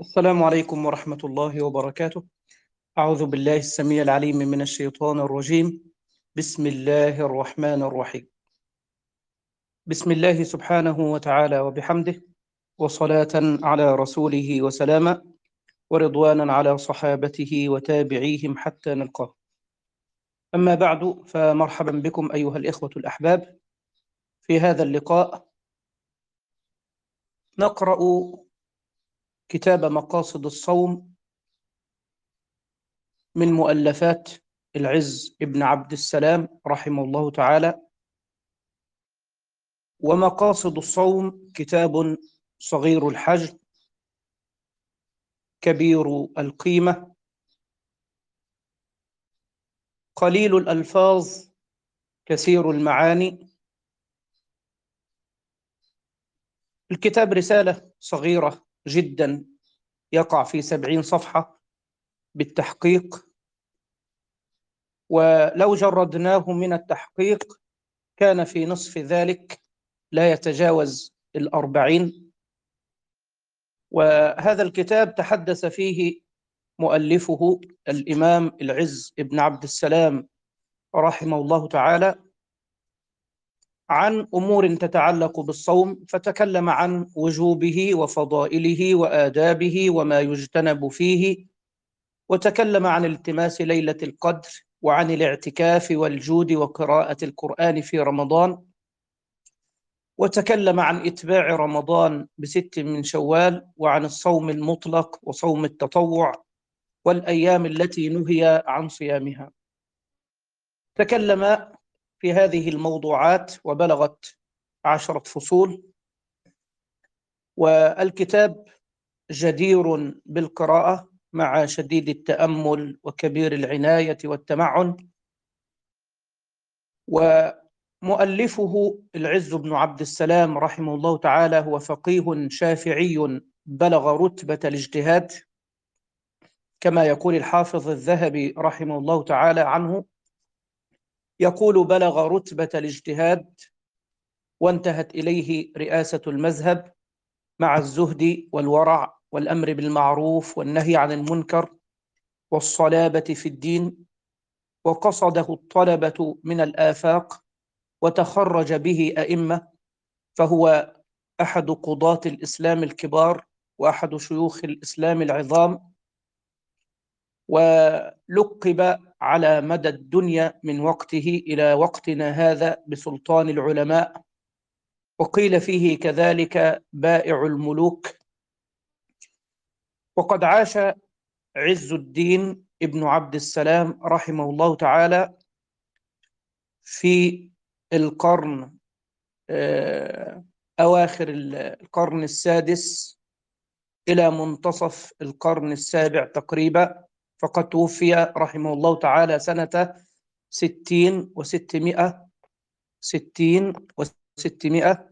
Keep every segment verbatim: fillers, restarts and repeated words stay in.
السلام عليكم ورحمة الله وبركاته. أعوذ بالله السميع العليم من الشيطان الرجيم. بسم الله الرحمن الرحيم. بسم الله سبحانه وتعالى وبحمده، وصلاة على رسوله وسلاما، ورضوانا على صحابته وتابعيهم حتى نلقاه. أما بعد، فمرحبا بكم أيها الإخوة الأحباب في هذا اللقاء. نقرأ كتاب مقاصد الصوم من مؤلفات العز ابن عبد السلام رحمه الله تعالى. ومقاصد الصوم كتاب صغير الحجم كبير القيمة قليل الألفاظ كثير المعاني. الكتاب رسالة صغيرة جدا يقع في سبعين صفحة بالتحقيق، ولو جردناه من التحقيق كان في نصف ذلك لا يتجاوز الأربعين. وهذا الكتاب تحدث فيه مؤلفه الإمام العز ابن عبد السلام رحمه الله تعالى عن أمور تتعلق بالصوم، فتكلم عن وجوبه وفضائله وآدابه وما يجتنب فيه، وتكلم عن التماس ليلة القدر، وعن الاعتكاف والجود وقراءة القرآن في رمضان، وتكلم عن إتباع رمضان بست من شوال، وعن الصوم المطلق وصوم التطوع والأيام التي نهي عن صيامها. تكلم في هذه الموضوعات وبلغت عشرة فصول، والكتاب جدير بالقراءة مع شديد التأمل وكبير العناية والتمعن. ومؤلفه العز بن عبد السلام رحمه الله تعالى هو فقيه شافعي بلغ رتبة الاجتهاد، كما يقول الحافظ الذهبي رحمه الله تعالى عنه، يقول: بلغ رتبة الاجتهاد وانتهت إليه رئاسة المذهب مع الزهد والورع والأمر بالمعروف والنهي عن المنكر والصلابة في الدين، وقصده الطلبة من الآفاق وتخرج به أئمة، فهو أحد قضاة الإسلام الكبار وأحد شيوخ الإسلام العظام، ولقب على مدى الدنيا من وقته إلى وقتنا هذا بسلطان العلماء، وقيل فيه كذلك بائع الملوك. وقد عاش عز الدين ابن عبد السلام رحمه الله تعالى في القرن أواخر القرن السادس إلى منتصف القرن السابع تقريبا، فقد توفي رحمه الله تعالى سنة ستين وستمائة ستين وستمائة.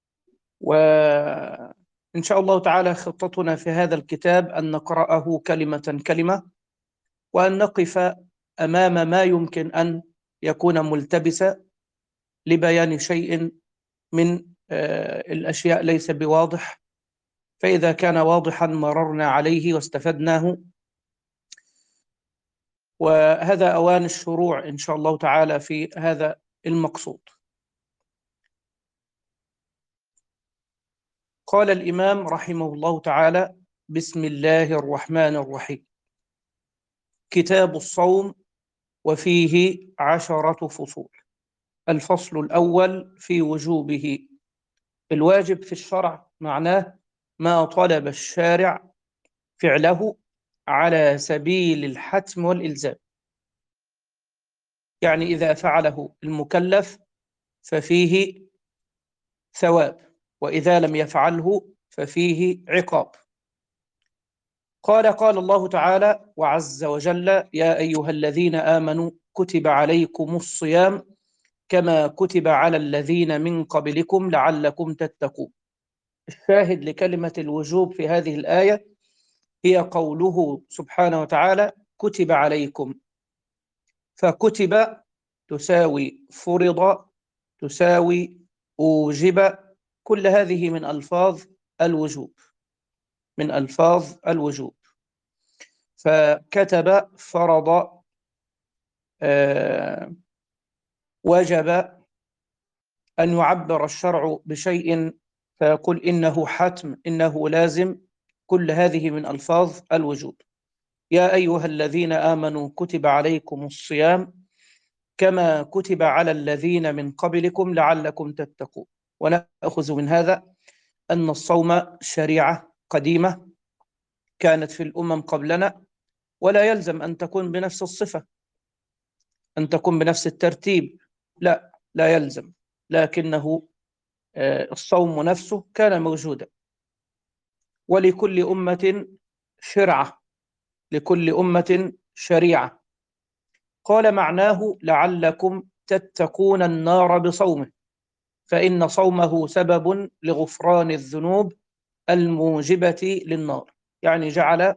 وإن شاء الله تعالى خطتنا في هذا الكتاب أن نقرأه كلمة كلمة، وأن نقف أمام ما يمكن أن يكون ملتبسا لبيان شيء من الأشياء ليس بواضح، فإذا كان واضحا مررنا عليه واستفدناه. وهذا أوان الشروع إن شاء الله تعالى في هذا المقصود. قال الإمام رحمه الله تعالى: بسم الله الرحمن الرحيم. كتاب الصوم وفيه عشرة فصول. الفصل الأول في وجوبه. الواجب في الشرع معناه ما طلب الشارع فعله على سبيل الحتم والإلزام، يعني إذا فعله المكلف ففيه ثواب، وإذا لم يفعله ففيه عقاب. قال قال الله تعالى وعز وجل: يا أيها الذين آمنوا كتب عليكم الصيام كما كتب على الذين من قبلكم لعلكم تتقون. الشاهد لكلمة الوجوب في هذه الآية هي قوله سبحانه وتعالى: كتب عليكم. فكتب تساوي فرض تساوي أوجب، كل هذه من ألفاظ الوجوب. من ألفاظ الوجوب. فكتب فرض آه وجب أن يعبر الشرع بشيء فيقول إنه حتم، إنه لازم، كل هذه من ألفاظ الوجوب. يا أيها الذين آمنوا كتب عليكم الصيام كما كتب على الذين من قبلكم لعلكم تتقون. ونأخذ من هذا أن الصوم شريعة قديمة كانت في الأمم قبلنا، ولا يلزم أن تكون بنفس الصفة، أن تكون بنفس الترتيب، لا لا يلزم، لكنه الصوم نفسه كان موجودا. ولكل أمة شرعة، لكل أمة شريعة. قال معناه لعلكم تتقون النار بصومه، فإن صومه سبب لغفران الذنوب الموجبة للنار. يعني جعل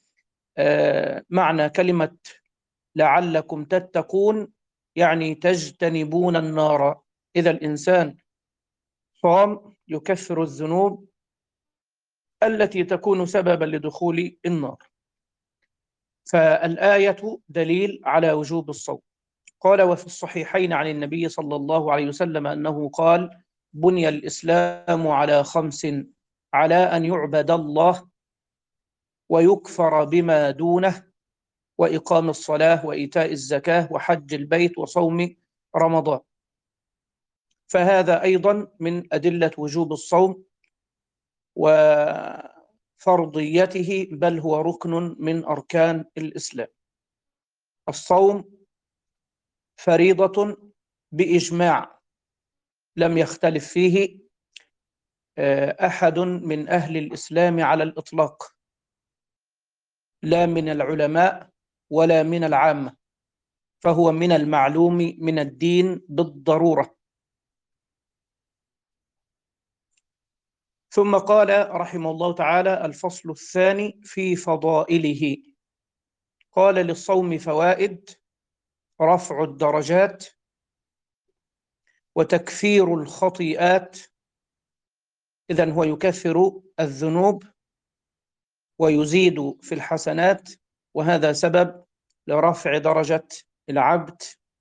معنى كلمة لعلكم تتقون يعني تجتنبون النار. إذا الإنسان صام يكفر الذنوب التي تكون سببا لدخول النار. فالآية دليل على وجوب الصوم. قال وفي الصحيحين عن النبي صلى الله عليه وسلم أنه قال بني الإسلام على خمس: على أن يعبد الله ويكفر بما دونه، وإقام الصلاة وإيتاء الزكاة وحج البيت وصوم رمضان. فهذا أيضا من أدلة وجوب الصوم وفرضيته، بل هو ركن من أركان الإسلام. الصوم فريضة بإجماع لم يختلف فيه أحد من أهل الإسلام على الإطلاق، لا من العلماء ولا من العامة، فهو من المعلوم من الدين بالضرورة. ثم قال رحمه الله تعالى الفصل الثاني في فضائله. قال للصوم فوائد: رفع الدرجات، وتكفير الخطيئات، إذن هو يكفر الذنوب ويزيد في الحسنات، وهذا سبب لرفع درجة العبد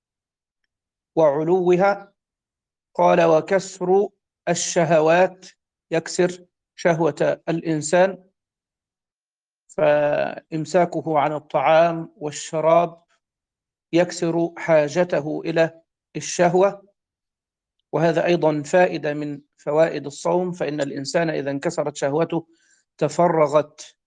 وعلوها. قال وكسر الشهوات، يكسر شهوة الإنسان، فإمساكه عن الطعام والشراب يكسر حاجته إلى الشهوة، وهذا أيضا فائدة من فوائد الصوم. فإن الإنسان إذا انكسرت شهوته تفرغت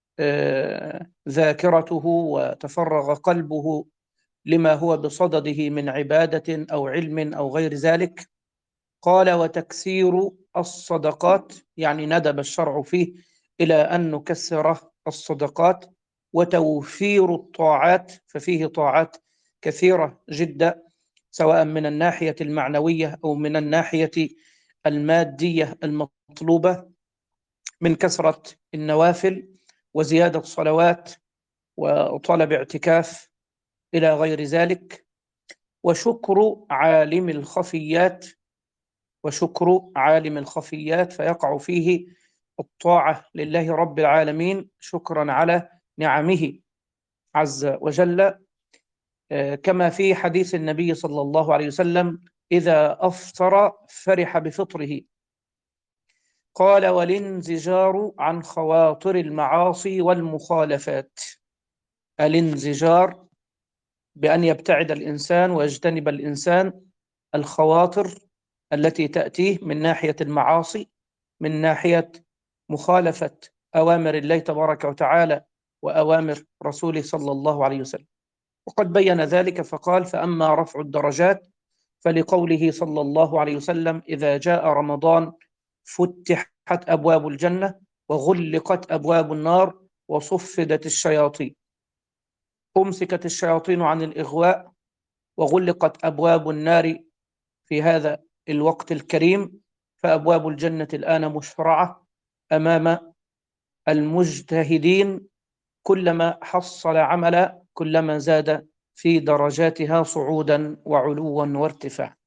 ذاكرته وتفرغ قلبه لما هو بصدده من عبادة أو علم أو غير ذلك. قال وتكسير الصدقات، يعني ندب الشرع فيه إلى أن نكسر الصدقات. وتوفير الطاعات، ففيه طاعات كثيرة جدا سواء من الناحية المعنوية أو من الناحية المادية المطلوبة من كثرة النوافل وزيادة صلوات وطلب اعتكاف إلى غير ذلك. وشكر عالم الخفيات، وشكر عالم الخفيات فيقع فيه الطاعة لله رب العالمين شكرا على نعمه عز وجل، كما في حديث النبي صلى الله عليه وسلم إذا أفطر فرح بفطره. قال والانزجار عن خواطر المعاصي والمخالفات. الانزجار بأن يبتعد الإنسان ويجتنب الإنسان الخواطر التي تأتيه من ناحية المعاصي، من ناحية مخالفة أوامر الله تبارك وتعالى وأوامر رسوله صلى الله عليه وسلم. وقد بين ذلك فقال فأما رفع الدرجات فلقوله صلى الله عليه وسلم إذا جاء رمضان فتحت أبواب الجنة وغلقت أبواب النار وصفدت الشياطين. أمسكت الشياطين عن الإغواء وغلقت أبواب النار في هذا الوقت الكريم، فأبواب الجنة الآن مشرعة أمام المجتهدين، كلما حصل عملا كلما زاد في درجاتها صعودا وعلوا وارتفاعا.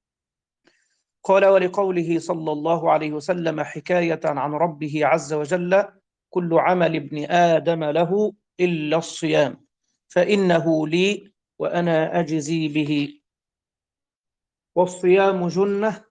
قال ولقوله صلى الله عليه وسلم حكاية عن ربه عز وجل كل عمل ابن آدم له إلا الصيام فإنه لي وأنا أجزي به. والصيام جنة،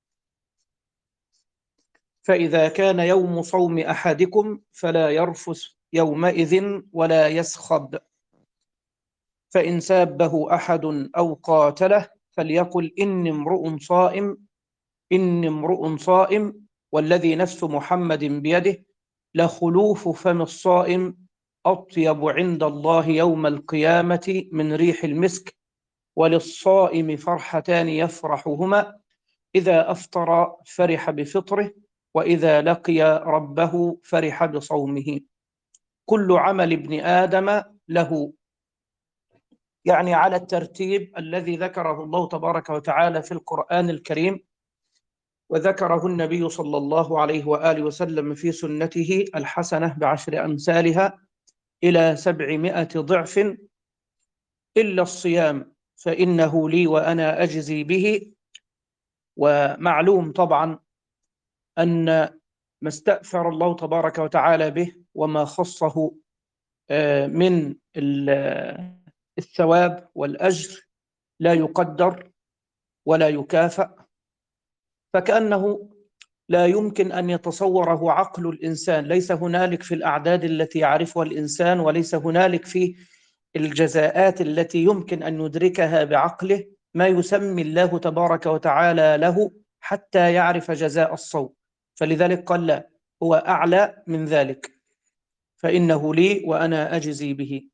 فإذا كان يوم صوم أحدكم فلا يرفث يومئذ ولا يسخب، فإن سابه أحد أو قاتله فليقل إني امرؤ صائم إني امرؤ صائم والذي نفس محمد بيده لخلوف فم الصائم أطيب عند الله يوم القيامة من ريح المسك. وللصائم فرحتان يفرحهما، إذا أفطر فرح بفطره، وإذا لقي ربه فرح بصومه. كل عمل ابن آدم له، يعني على الترتيب الذي ذكره الله تبارك وتعالى في القرآن الكريم، وذكره النبي صلى الله عليه وآله وسلم في سنته الحسنة بعشر أمثالها إلى سبعمائة ضعف، إلا الصيام فإنه لي وأنا أجزي به. ومعلوم طبعا أن ما استأثر الله تبارك وتعالى به وما خصه من الثواب والأجر لا يقدر ولا يكافأ، فكأنه لا يمكن أن يتصوره عقل الإنسان. ليس هنالك في الأعداد التي يعرفها الإنسان، وليس هنالك في الجزاءات التي يمكن أن يدركها بعقله ما يسمي الله تبارك وتعالى له حتى يعرف جزاء الصوم. فلذلك قال لا، هو أعلى من ذلك، فإنه لي وأنا أجزي به.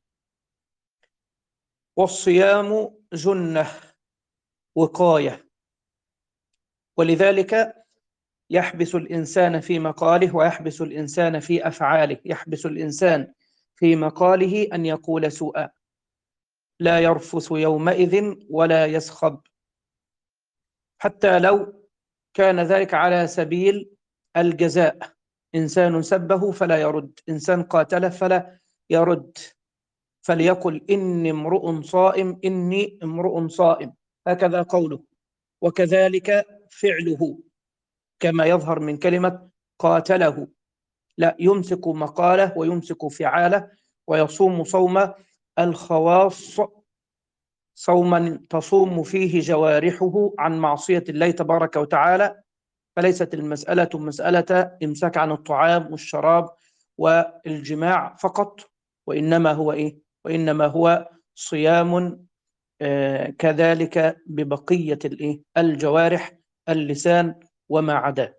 والصيام جنة، وقاية، ولذلك يحبس الإنسان في مقاله ويحبس الإنسان في أفعاله. يحبس الإنسان في مقاله أن يقول سوءا، لا يرفث يومئذ ولا يسخب، حتى لو كان ذلك على سبيل الجزاء. إنسان سبه فلا يرد، إنسان قاتله فلا يرد، فليقل إني امرؤ صائم إني امرؤ صائم، هكذا قوله. وكذلك فعله كما يظهر من كلمة قاتله، لا، يمسك مقاله ويمسك فعاله ويصوم صوم الخواص، صوما تصوم فيه جوارحه عن معصية الله تبارك وتعالى. فليست المسألة مسألة إمساك عن الطعام والشراب والجماع فقط، وإنما هو إيه؟ وإنما هو صيام آه كذلك ببقية الإيه؟ الجوارح، اللسان وما عداه.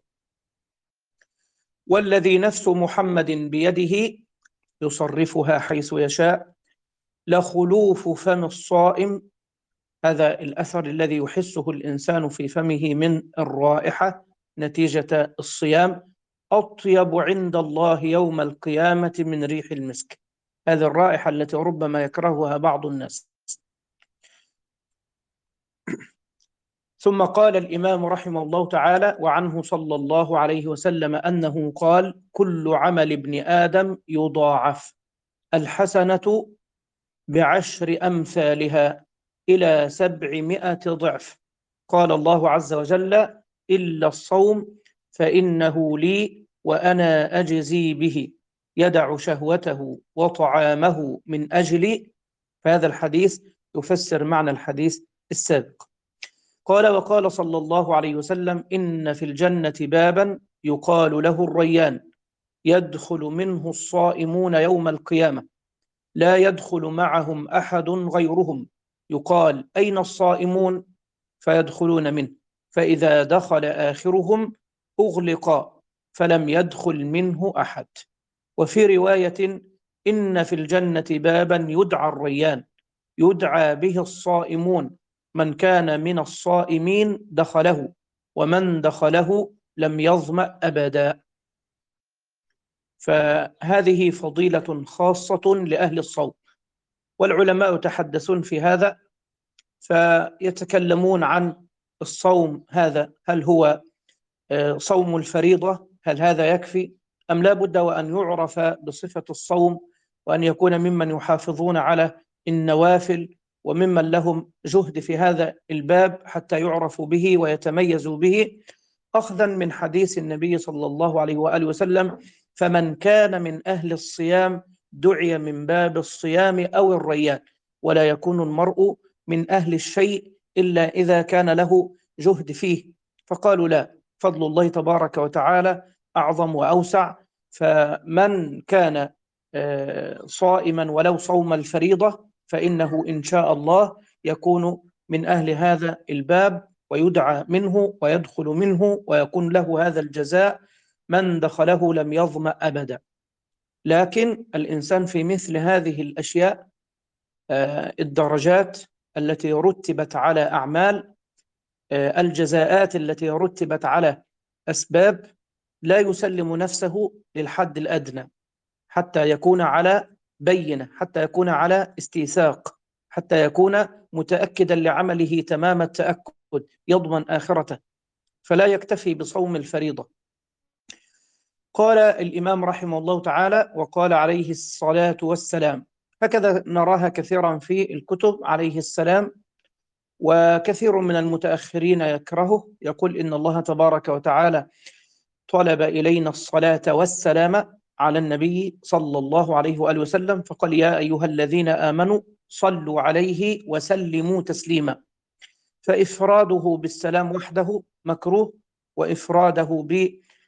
والذي نفس محمد بيده يصرفها حيث يشاء لخلوف فم الصائم، هذا الأثر الذي يحسه الإنسان في فمه من الرائحة نتيجة الصيام، أطيب عند الله يوم القيامة من ريح المسك. هذه الرائحة التي ربما يكرهها بعض الناس. ثم قال الإمام رحمه الله تعالى وعنه صلى الله عليه وسلم أنه قال: كل عمل ابن آدم يضاعف، الحسنة بعشر أمثالها إلى سبعمائة ضعف. قال الله عز وجل: إلا الصوم فإنه لي وأنا أجزي به، يدع شهوته وطعامه من أجلي. فهذا الحديث يفسر معنى الحديث السابق. قال: وقال صلى الله عليه وسلم: إن في الجنة بابا يقال له الريان، يدخل منه الصائمون يوم القيامة، لا يدخل معهم أحد غيرهم، يقال: أين الصائمون؟ فيدخلون منه، فإذا دخل آخرهم أغلق فلم يدخل منه أحد. وفي رواية: إن في الجنة بابا يدعى الريان، يدعى به الصائمون، من كان من الصائمين دخله، ومن دخله لم يظمأ أبدا. فهذه فضيلة خاصة لأهل الصوم، والعلماء يتحدثون في هذا فيتكلمون عن الصوم هذا، هل هو صوم الفريضة؟ هل هذا يكفي أم لا بد وأن يعرف بصفة الصوم، وأن يكون ممن يحافظون على النوافل وممن لهم جهد في هذا الباب حتى يعرفوا به ويتميزوا به، أخذا من حديث النبي صلى الله عليه وآله وسلم فمن كان من أهل الصيام دعي من باب الصيام أو الريان، ولا يكون المرء من أهل الشيء إلا إذا كان له جهد فيه. فقالوا لا، فضل الله تبارك وتعالى أعظم وأوسع، فمن كان صائما ولو صوم الفريضة فإنه إن شاء الله يكون من أهل هذا الباب، ويدعى منه ويدخل منه ويكون له هذا الجزاء، من دخله لم يظمأ أبدا. لكن الإنسان في مثل هذه الأشياء، الدرجات التي رتبت على أعمال، الجزاءات التي رتبت على أسباب، لا يسلم نفسه للحد الأدنى حتى يكون على بينة، حتى يكون على استيثاق، حتى يكون متأكدا لعمله تمام التأكد، يضمن آخرته، فلا يكتفي بصوم الفريضة. قال الإمام رحمه الله تعالى: وقال عليه الصلاة والسلام. هكذا نراها كثيرا في الكتب، عليه السلام. وكثير من المتأخرين يكرهه، يقول إن الله تبارك وتعالى طلب إلينا الصلاة والسلام على النبي صلى الله عليه وآله وسلم، فقال: يا أيها الذين آمنوا صلوا عليه وسلموا تسليما. فإفراده بالسلام وحده مكروه، وإفراده ب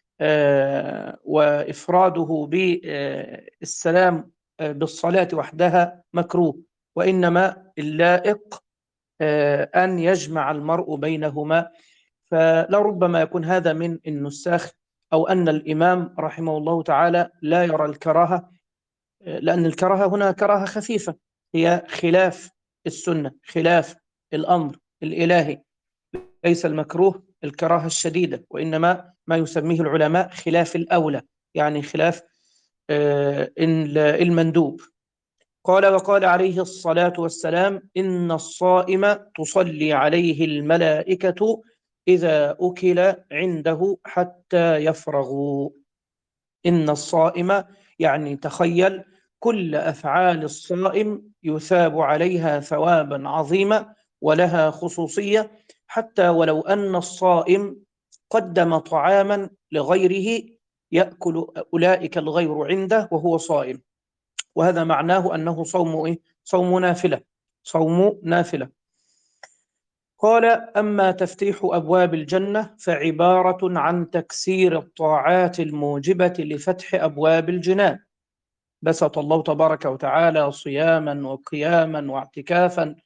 آه وإفراده بالسلام آه بالصلاة وحدها مكروه، وإنما اللائق آه أن يجمع المرء بينهما. فلربما يكون هذا من النساخ، أو أن الإمام رحمه الله تعالى لا يرى الكراهة، لأن الكراهة هنا كراهة خفيفة، هي خلاف السنة، خلاف الأمر الإلهي. ليس المكروه الكراهة الشديدة، وإنما ما يسميه العلماء خلاف الأولى، يعني خلاف المندوب. قال: وقال عليه الصلاة والسلام: إن الصائم تصلي عليه الملائكة إذا أكل عنده حتى يفرغوا. إن الصائم، يعني تخيل كل أفعال الصائم يثاب عليها ثوابا عظيما ولها خصوصية، حتى ولو أن الصائم قدم طعاما لغيره يأكل أولئك الغير عنده وهو صائم، وهذا معناه أنه صوم إيه؟ صوم نافلة، صوم نافلة. قال: أما تفتيح أبواب الجنة فعبارة عن تكسير الطاعات الموجبة لفتح أبواب الجنان. بسط الله تبارك وتعالى صياما وقياما واعتكافا،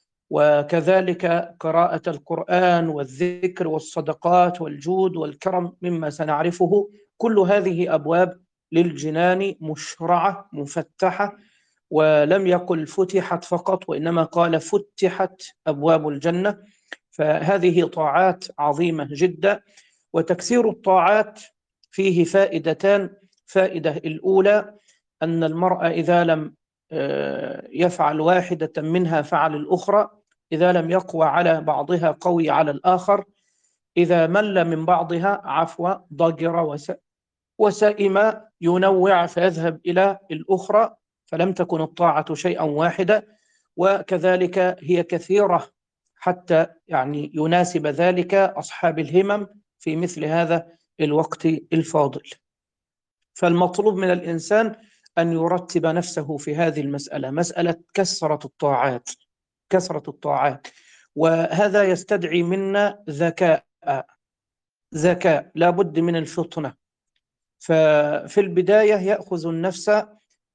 وكذلك قراءة القرآن والذكر والصدقات والجود والكرم مما سنعرفه. كل هذه أبواب للجنان مشرعة مفتحة، ولم يقل فتحت فقط، وإنما قال فتحت أبواب الجنة. فهذه طاعات عظيمة جدا. وتكسير الطاعات فيه فائدتان: فائدة الأولى أن المرء إذا لم يفعل واحدة منها فعل الأخرى، إذا لم يقوى على بعضها قوي على الآخر، إذا مل من بعضها عفو ضجر وسئم ينوع فيذهب إلى الأخرى، فلم تكن الطاعة شيئا واحدا. وكذلك هي كثيرة حتى يعني يناسب ذلك أصحاب الهمم في مثل هذا الوقت الفاضل. فالمطلوب من الإنسان أن يرتب نفسه في هذه المسألة، مسألة كثرة الطاعات، كثرة الطاعات. وهذا يستدعي منا ذكاء، ذكاء لا بد من الفطنة. ففي البداية يأخذ النفس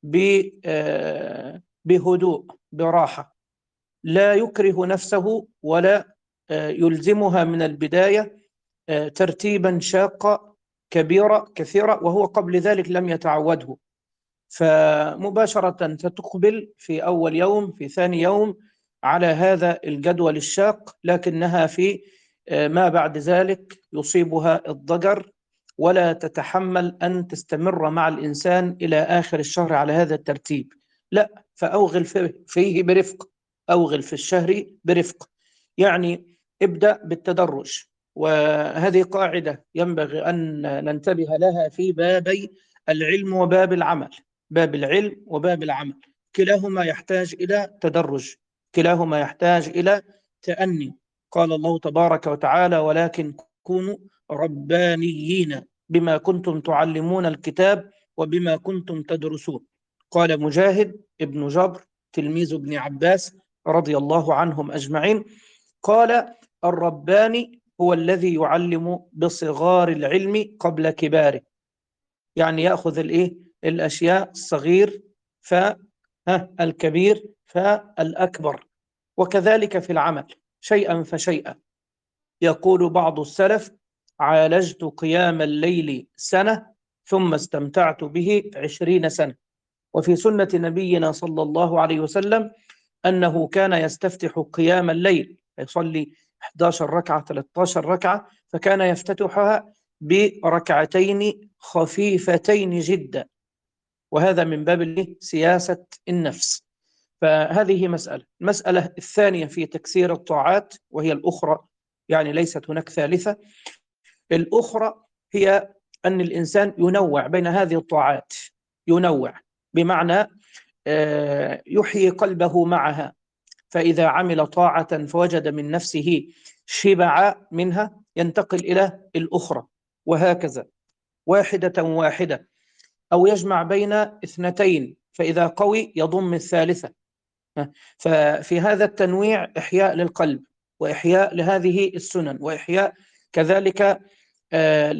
بهدوء براحة، لا يكره نفسه ولا يلزمها من البداية ترتيبا شاقا كبيرة كثيرة وهو قبل ذلك لم يتعوده. فمباشرة ستقبل في أول يوم في ثاني يوم على هذا الجدول الشاق، لكنها في ما بعد ذلك يصيبها الضجر ولا تتحمل أن تستمر مع الإنسان إلى آخر الشهر على هذا الترتيب. لا، فأوغل فيه برفق، أوغل في الشهر برفق، يعني ابدأ بالتدرج. وهذه قاعدة ينبغي أن ننتبه لها في بابي العلم وباب العمل. باب العلم وباب العمل كلاهما يحتاج إلى تدرج، كلاهما يحتاج إلى تأني. قال الله تبارك وتعالى: ولكن كونوا ربانيين بما كنتم تعلمون الكتاب وبما كنتم تدرسون. قال مجاهد ابن جبر تلميذ ابن عباس رضي الله عنهم أجمعين، قال الرباني هو الذي يعلم بصغار العلم قبل كباره، يعني يأخذ الإيه الأشياء الصغير فالكبير فالأكبر، وكذلك في العمل شيئا فشيئا. يقول بعض السلف عالجت قيام الليل سنة ثم استمتعت به عشرين سنة. وفي سنة نبينا صلى الله عليه وسلم أنه كان يستفتح قيام الليل، يصلي إحدى عشرة ركعة ثلاثة عشر ركعة، فكان يفتتحها بركعتين خفيفتين جدا، وهذا من باب سياسة النفس. فهذه مسألة. المسألة الثانية في تكسير الطاعات، وهي الأخرى، يعني ليست هناك ثالثة، الأخرى هي أن الإنسان ينوع بين هذه الطاعات، ينوع بمعنى يحيي قلبه معها، فإذا عمل طاعة فوجد من نفسه شبع منها ينتقل إلى الأخرى، وهكذا واحدة واحدة، أو يجمع بين اثنتين فإذا قوي يضم الثالثة. ففي هذا التنويع إحياء للقلب، وإحياء لهذه السنن، وإحياء كذلك آه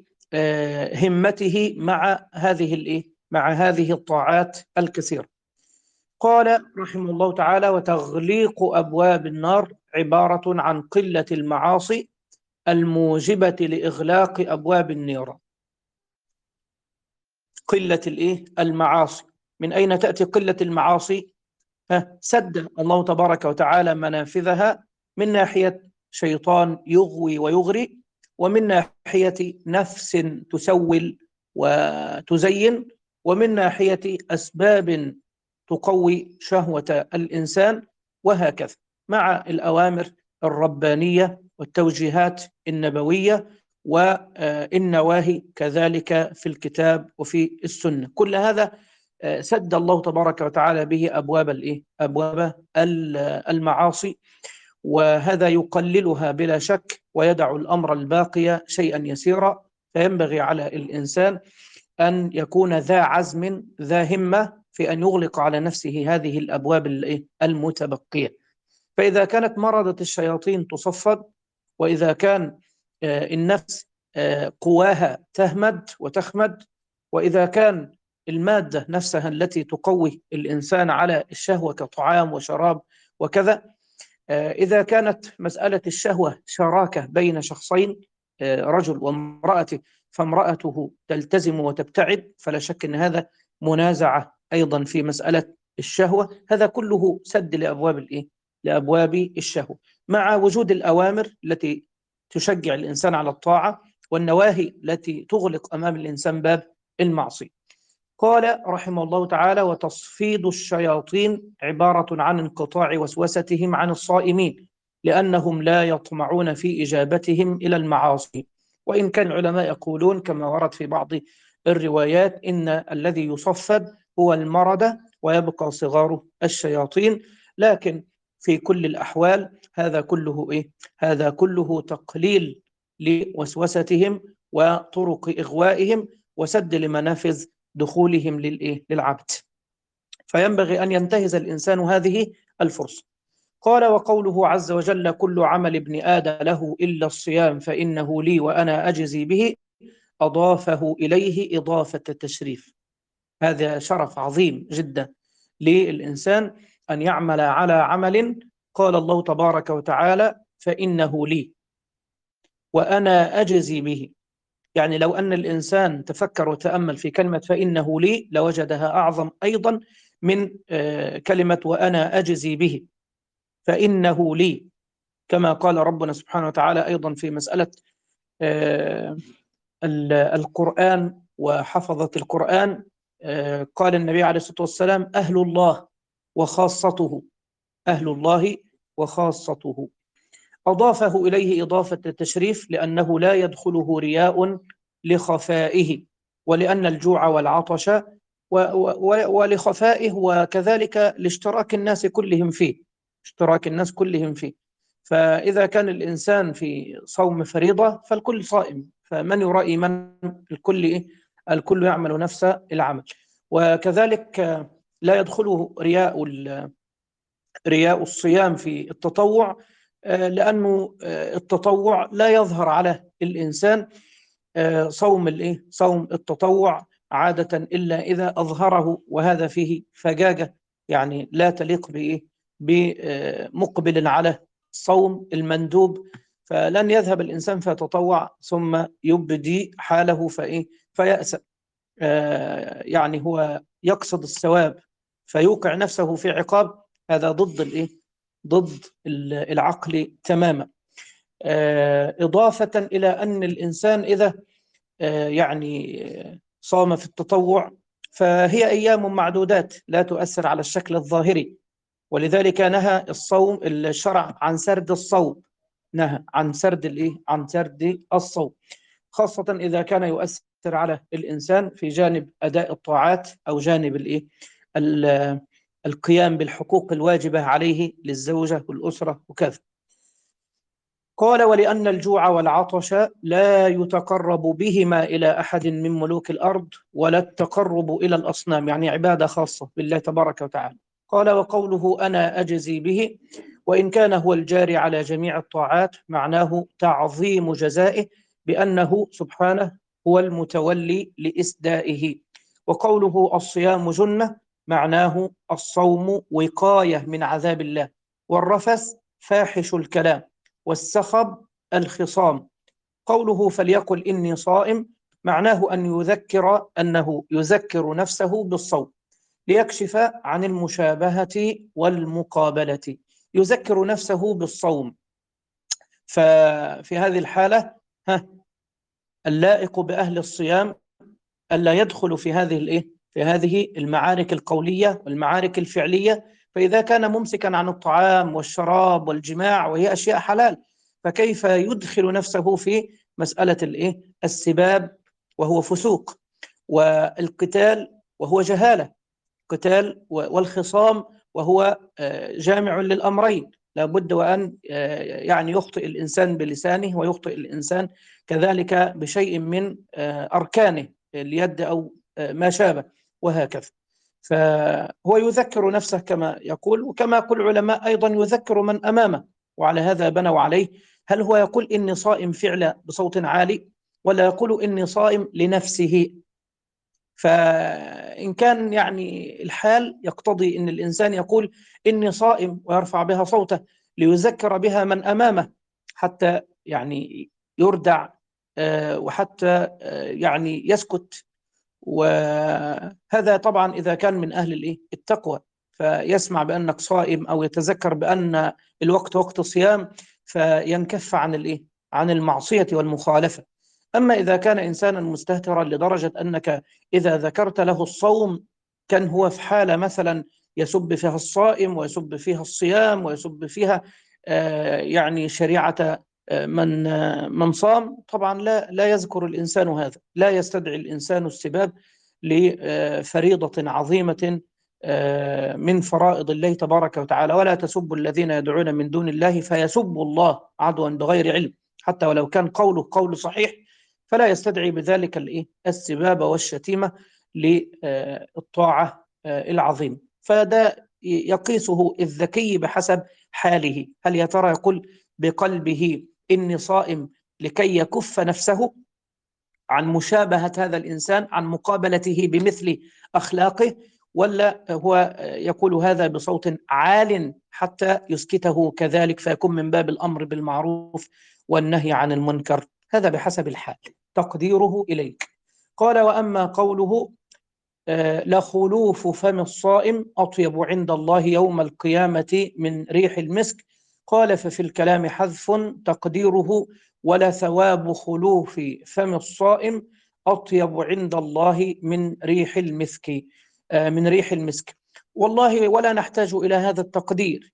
لهمته مع هذه الإيه مع هذه الطاعات الكثيرة. قال رحمه الله تعالى وتغليق أبواب النار عبارة عن قلة المعاصي الموجبة لإغلاق أبواب النيران. قلة الإيه المعاصي، من أين تأتي قلة المعاصي؟ ها سد الله تبارك وتعالى منافذها، من ناحية شيطان يغوي ويغري، ومن ناحية نفس تسول وتزين، ومن ناحية أسباب تقوي شهوة الإنسان، وهكذا مع الأوامر الربانية والتوجيهات النبوية والنواهي كذلك في الكتاب وفي السنة. كل هذا سد الله تبارك وتعالى به أبواب الإيه؟ أبواب المعاصي، وهذا يقللها بلا شك ويدع الأمر الباقي شيئا يسيرا. فينبغي على الإنسان أن يكون ذا عزم ذا همة في أن يغلق على نفسه هذه الأبواب المتبقية. فإذا كانت مردة الشياطين تصفد، وإذا كان النفس قواها تهمد وتخمد، وإذا كان المادة نفسها التي تقوي الإنسان على الشهوة كطعام وشراب وكذا، إذا كانت مسألة الشهوة شراكة بين شخصين رجل وامرأته، فامرأته تلتزم وتبتعد، فلا شك أن هذا منازعة أيضا في مسألة الشهوة. هذا كله سد لأبواب الإيه؟ لأبواب الشهوة، مع وجود الأوامر التي تشجع الإنسان على الطاعة، والنواهي التي تغلق أمام الإنسان باب المعصية. قال رحمه الله تعالى وتصفيد الشياطين عبارة عن انقطاع وسوستهم عن الصائمين، لأنهم لا يطمعون في إجابتهم إلى المعاصي. وإن كان العلماء يقولون كما ورد في بعض الروايات إن الذي يصفد هو المردة ويبقى صغار الشياطين، لكن في كل الأحوال هذا كله إيه؟ هذا كله تقليل لوسوستهم وطرق إغوائهم وسد لمنافذ دخولهم للإيه؟ للعبد. فينبغي أن ينتهز الإنسان هذه الفرصة. قال وقوله عز وجل كل عمل ابن آدم له إلا الصيام فإنه لي وأنا أجزي به، أضافه إليه إضافة التشريف. هذا شرف عظيم جدا للإنسان أن يعمل على عمل قال الله تبارك وتعالى فإنه لي وأنا أجزي به. يعني لو أن الإنسان تفكر وتأمل في كلمة فإنه لي لوجدها أعظم أيضا من كلمة وأنا أجزي به. فإنه لي، كما قال ربنا سبحانه وتعالى أيضا في مسألة القرآن وحفظة القرآن، قال النبي عليه الصلاة والسلام أهل الله وخاصته، أهل الله وخاصته. أضافه إليه إضافة التشريف لأنه لا يدخله رياء لخفائه، ولأن الجوع والعطش ولخفائه، وكذلك لاشتراك الناس كلهم فيه، اشتراك الناس كلهم فيه. فإذا كان الإنسان في صوم فريضة فالكل صائم، فمن يرائي من؟ الكل الكل يعمل نفس العمل. وكذلك لا يدخله رياء رياء الصيام في التطوع، لأنه التطوع لا يظهر على الإنسان صوم الإيه؟ صوم التطوع عادة إلا إذا أظهره، وهذا فيه فجاجة يعني لا تليق بإيه؟ بمقبل على الصوم المندوب. فلن يذهب الإنسان فيتطوع ثم يبدي حاله فإيه؟ فيأسى. يعني هو يقصد الثواب فيوقع نفسه في عقاب، هذا ضد الإيه؟ ضد العقل تماما. إضافة إلى أن الإنسان إذا يعني صام في التطوع فهي أيام معدودات لا تؤثر على الشكل الظاهري، ولذلك نهى الصوم الشرع عن سرد الصوم، نهى عن سرد الإيه؟ عن سرد الصوم، خاصة إذا كان يؤثر على الإنسان في جانب أداء الطاعات أو جانب الإيه؟ القيام بالحقوق الواجبة عليه للزوجة والأسرة وكذا. قال: ولأن الجوع والعطش لا يتقرب بهما إلى أحد من ملوك الأرض ولا التقرب إلى الأصنام، يعني عبادة خاصة بالله تبارك وتعالى. قال: وقوله أنا أجزي به، وإن كان هو الجاري على جميع الطاعات معناه تعظيم جزائه بأنه سبحانه هو المتولي لإسدائه. وقوله الصيام جنة معناه الصوم وقاية من عذاب الله، والرفث فاحش الكلام، والسخب الخصام. قوله فليقل إني صائم معناه أن يذكر أنه يذكر نفسه بالصوم ليكشف عن المشابهة والمقابلة، يذكر نفسه بالصوم. ففي هذه الحالة ها اللائق بأهل الصيام ألا يدخل في هذه الإيه؟ في هذه المعارك القولية والمعارك الفعلية. فإذا كان ممسكا عن الطعام والشراب والجماع وهي أشياء حلال، فكيف يدخل نفسه في مسألة الإيه؟ السباب وهو فسوق، والقتال وهو جهالة، قتال والخصام وهو جامع للأمرين. لابد وأن يعني يخطئ الإنسان بلسانه ويخطئ الإنسان كذلك بشيء من أركانه اليد أو ما شابه وهكذا. فهو يذكر نفسه كما يقول، وكما يقول العلماء أيضا يذكر من أمامه، وعلى هذا بنوا عليه. هل هو يقول إني صائم فعلا بصوت عالي، ولا يقول إني صائم لنفسه؟ فإن كان يعني الحال يقتضي أن الإنسان يقول إني صائم ويرفع بها صوته ليذكر بها من أمامه حتى يعني يردع وحتى يعني يسكت. وهذا طبعا إذا كان من أهل التقوى فيسمع بأنك صائم أو يتذكر بأن الوقت وقت صيام فينكف عن الإيه؟ عن المعصية والمخالفة. أما إذا كان إنسانا مستهترا لدرجة أنك إذا ذكرت له الصوم كان هو في حالة مثلا يسب فيها الصائم ويسب فيها الصيام ويسب فيها يعني شريعة من من صام، طبعا لا لا يذكر الإنسان هذا، لا يستدعي الإنسان السباب لفريضة عظيمة من فرائض الله تبارك وتعالى. ولا تسبوا الذين يدعون من دون الله فيسبوا الله عدوا بغير علم، حتى ولو كان قوله قول صحيح فلا يستدعي بذلك الإيه؟ السباب والشتيمة للطاعة العظيمة. فده يقيسه الذكي بحسب حاله. هل يا ترى يقول بقلبه إني صائم لكي يكف نفسه عن مشابهة هذا الإنسان، عن مقابلته بمثل أخلاقه، ولا هو يقول هذا بصوت عال حتى يسكته كذلك فيكون من باب الأمر بالمعروف والنهي عن المنكر؟ هذا بحسب الحال تقديره إليك. قال: وأما قوله لخلوف فم الصائم أطيب عند الله يوم القيامة من ريح المسك، قال: ففي الكلام حذف تقديره ولا ثواب خلوف فم الصائم أطيب عند الله من ريح المسك من ريح المسك. والله ولا نحتاج إلى هذا التقدير،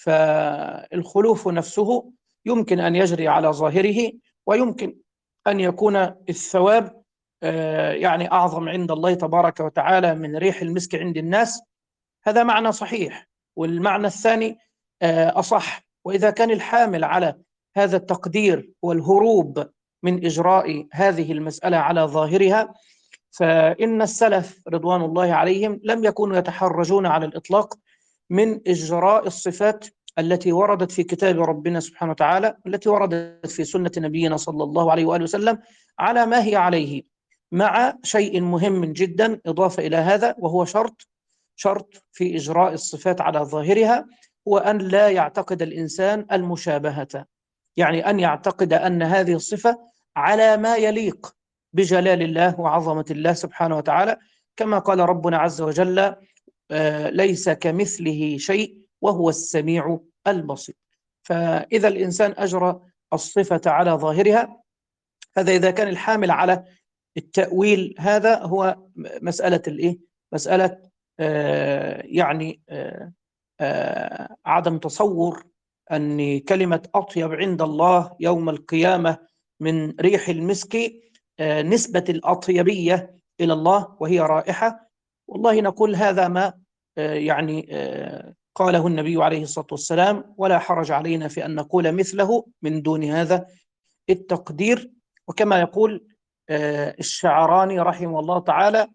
فالخلوف نفسه يمكن أن يجري على ظاهره، ويمكن أن يكون الثواب يعني أعظم عند الله تبارك وتعالى من ريح المسك عند الناس. هذا معنى صحيح، والمعنى الثاني أصح. وإذا كان الحامل على هذا التقدير والهروب من إجراء هذه المسألة على ظاهرها، فإن السلف رضوان الله عليهم لم يكونوا يتحرجون على الإطلاق من إجراء الصفات التي وردت في كتاب ربنا سبحانه وتعالى، التي وردت في سنة نبينا صلى الله عليه وآله وسلم، على ما هي عليه، مع شيء مهم جدا إضافة إلى هذا، وهو شرط شرط في إجراء الصفات على ظاهرها، هو أن لا يعتقد الإنسان المشابهة، يعني أن يعتقد أن هذه الصفة على ما يليق بجلال الله وعظمة الله سبحانه وتعالى، كما قال ربنا عز وجل: آه، ليس كمثله شيء وهو السميع البصير. فإذا الإنسان أجرى الصفة على ظاهرها، هذا إذا كان الحامل على التأويل هذا هو مسألة الإيه؟ مسألة آه يعني آه آه عدم تصور أن كلمة أطيب عند الله يوم القيامة من ريح المسك، آه نسبة الأطيبية إلى الله وهي رائحة. والله نقول هذا ما آه يعني آه قاله النبي عليه الصلاة والسلام، ولا حرج علينا في أن نقول مثله من دون هذا التقدير. وكما يقول آه الشعراني رحمه الله تعالى: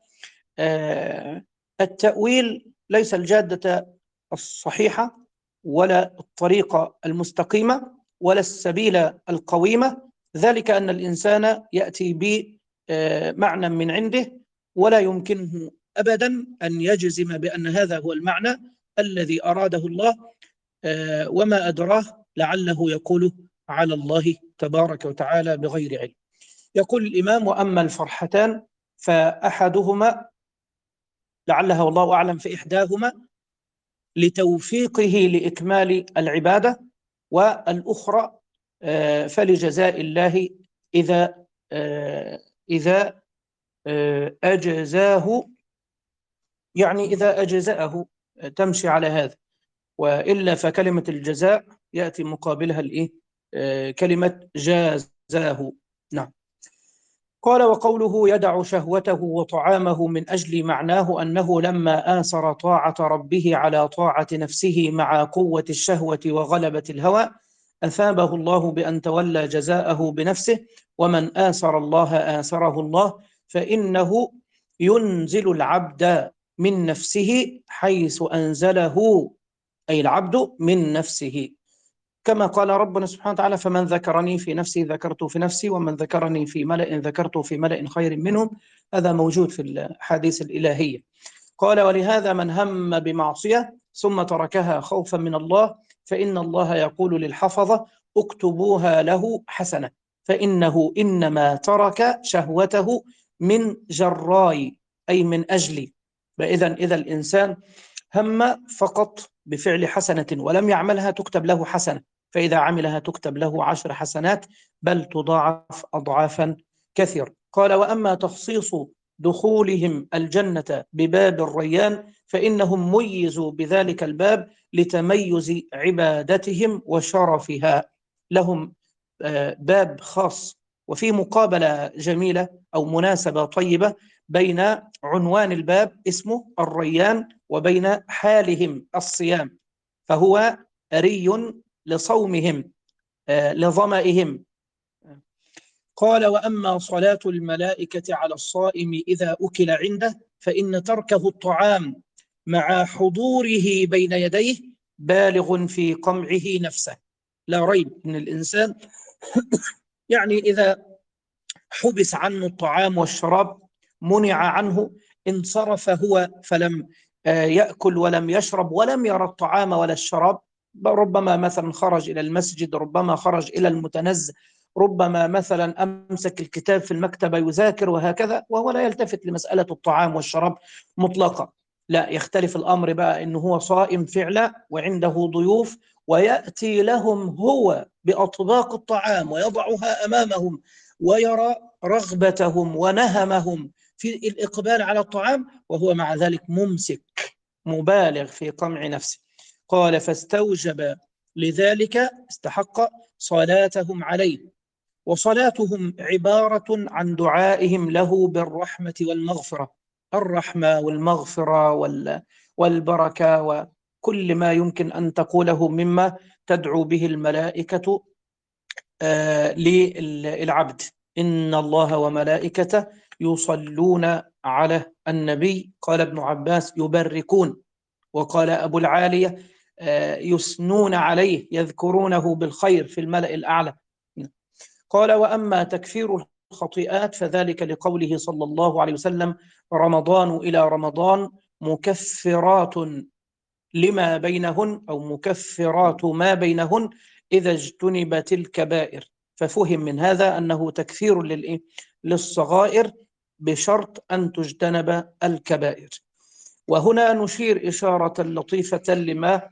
آه التأويل ليس الجادة الصحيحة ولا الطريقة المستقيمة ولا السبيل القويمة، ذلك أن الإنسان يأتي بمعنى من عنده ولا يمكنه أبدا أن يجزم بأن هذا هو المعنى الذي أراده الله، آه وما أدراه لعله يقول على الله تبارك وتعالى بغير علم. يقول الإمام: وأما الفرحتان فأحدهما لعلها والله أعلم في إحداهما لتوفيقه لإكمال العبادة، والأخرى فلجزاء الله إذا إذا أجزاه، يعني إذا أجزأه تمشي على هذا، وإلا فكلمة الجزاء يأتي مقابلها الإيه؟ كلمة جازاه. نعم. قال: وقوله يدع شهوته وطعامه من أجل معناه أنه لما آثر طاعة ربه على طاعة نفسه مع قوة الشهوة وغلبة الهوى أثابه الله بأن تولى جزاءه بنفسه، ومن آثر الله آثره الله، فإنه ينزل العبد من نفسه حيث أنزله، أي العبد من نفسه، كما قال ربنا سبحانه وتعالى: فمن ذكرني في نفسي ذكرته في نفسي، ومن ذكرني في ملأ ذكرته في ملأ خير منهم. هذا موجود في الحديث الإلهية. قال: ولهذا من هم بمعصية ثم تركها خوفا من الله فإن الله يقول للحفظة: اكتبوها له حسنة، فإنه إنما ترك شهوته من جراي، أي من أجلي. فإذا إذا الإنسان هم فقط بفعل حسنة ولم يعملها تكتب له حسنة، فإذا عملها تكتب له عشر حسنات، بل تضاعف أضعافا كثيرة. قال: وأما تخصيص دخولهم الجنة بباب الريان فإنهم ميزوا بذلك الباب لتميز عبادتهم وشرفها، لهم باب خاص. وفي مقابلة جميلة أو مناسبة طيبة بين عنوان الباب اسمه الريان وبين حالهم الصيام، فهو ري لصومهم لظمئهم. قال: وأما صلاة الملائكة على الصائم إذا أكل عنده فإن تركه الطعام مع حضوره بين يديه بالغ في قمعه نفسه. لا ريب أن الإنسان يعني إذا حبس عنه الطعام والشراب، منع عنه، انصرف هو فلم يأكل ولم يشرب ولم يرى الطعام ولا الشراب، ربما مثلا خرج إلى المسجد، ربما خرج إلى المتنزه، ربما مثلا أمسك الكتاب في المكتبة يذاكر وهكذا، وهو لا يلتفت لمسألة الطعام والشراب مطلقا. لا، يختلف الأمر بقى إنه هو صائم فعلا وعنده ضيوف، ويأتي لهم هو بأطباق الطعام ويضعها أمامهم، ويرى رغبتهم ونهمهم في الإقبال على الطعام، وهو مع ذلك ممسك مبالغ في قمع نفسه. قال: فاستوجب لذلك استحق صلاتهم عليه، وصلاتهم عبارة عن دعائهم له بالرحمة والمغفرة، الرحمة والمغفرة والبركة وكل ما يمكن أن تقوله مما تدعو به الملائكة للعبد. إن الله وملائكته يصلون على النبي. قال ابن عباس يبركون. وقال أبو العالية يثنون عليه يذكرونه بالخير في الملأ الأعلى. قال وأما تكفير الخطيئات فذلك لقوله صلى الله عليه وسلم رمضان إلى رمضان مكفرات لما بينهن أو مكفرات ما بينهن إذا اجتنبت الكبائر. ففهم من هذا أنه تكفير للصغائر بشرط أن تجتنب الكبائر. وهنا نشير إشارة لطيفة لما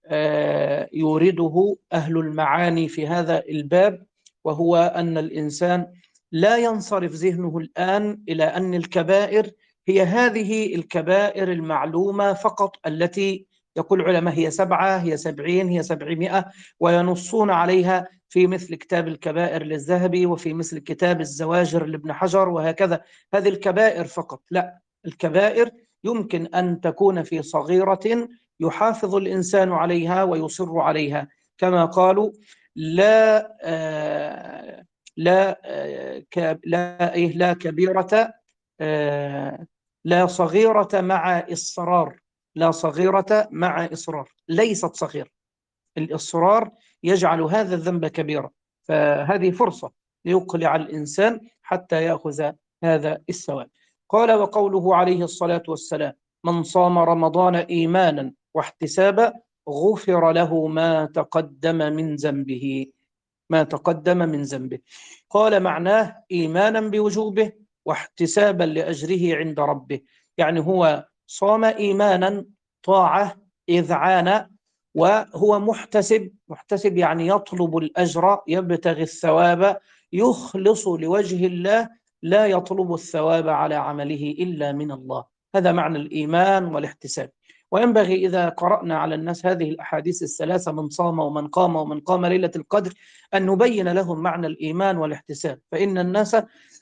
يورده أهل المعاني في هذا الباب، وهو أن الإنسان لا ينصرف ذهنه الآن إلى أن الكبائر هي هذه الكبائر المعلومة فقط التي يقول العلماء هي سبعة، هي سبعين، هي سبعمائة، وينصون عليها في مثل كتاب الكبائر للذهبي وفي مثل كتاب الزواجر لابن حجر وهكذا. هذه الكبائر فقط. لا، الكبائر يمكن أن تكون في صغيرة يحافظ الإنسان عليها ويصر عليها، كما قالوا لا آه لا آه لا, إيه لا كبيرة آه لا صغيرة مع إصرار، لا صغيرة مع إصرار، ليست صغيرة. الإصرار يجعل هذا الذنب كبيرا، فهذه فرصة ليقلع الإنسان حتى يأخذ هذا الثواب. قال وقوله عليه الصلاة والسلام من صام رمضان إيمانا واحتسابا غفر له ما تقدم من ذنبه، ما تقدم من ذنبه. قال معناه إيمانا بوجوبه واحتسابا لأجره عند ربه، يعني هو صام إيمانا طاعة إذعانا، وهو محتسب، محتسب يعني يطلب الأجر، يبتغي الثواب، يخلص لوجه الله، لا يطلب الثواب على عمله إلا من الله. هذا معنى الإيمان والاحتساب. وينبغي إذا قرأنا على الناس هذه الأحاديث الثلاثة من صام ومن قام ومن قام ليلة القدر أن نبين لهم معنى الإيمان والاحتساب، فإن الناس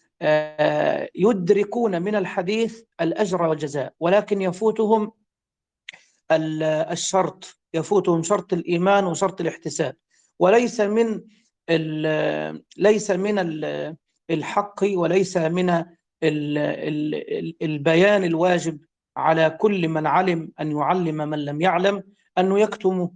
يدركون من الحديث الأجر والجزاء، ولكن يفوتهم الشرط، يفوتهم شرط الإيمان وشرط الاحتساب. وليس من ليس من الحق وليس من البيان الواجب على كل من علم أن يعلم من لم يعلم أنه يكتم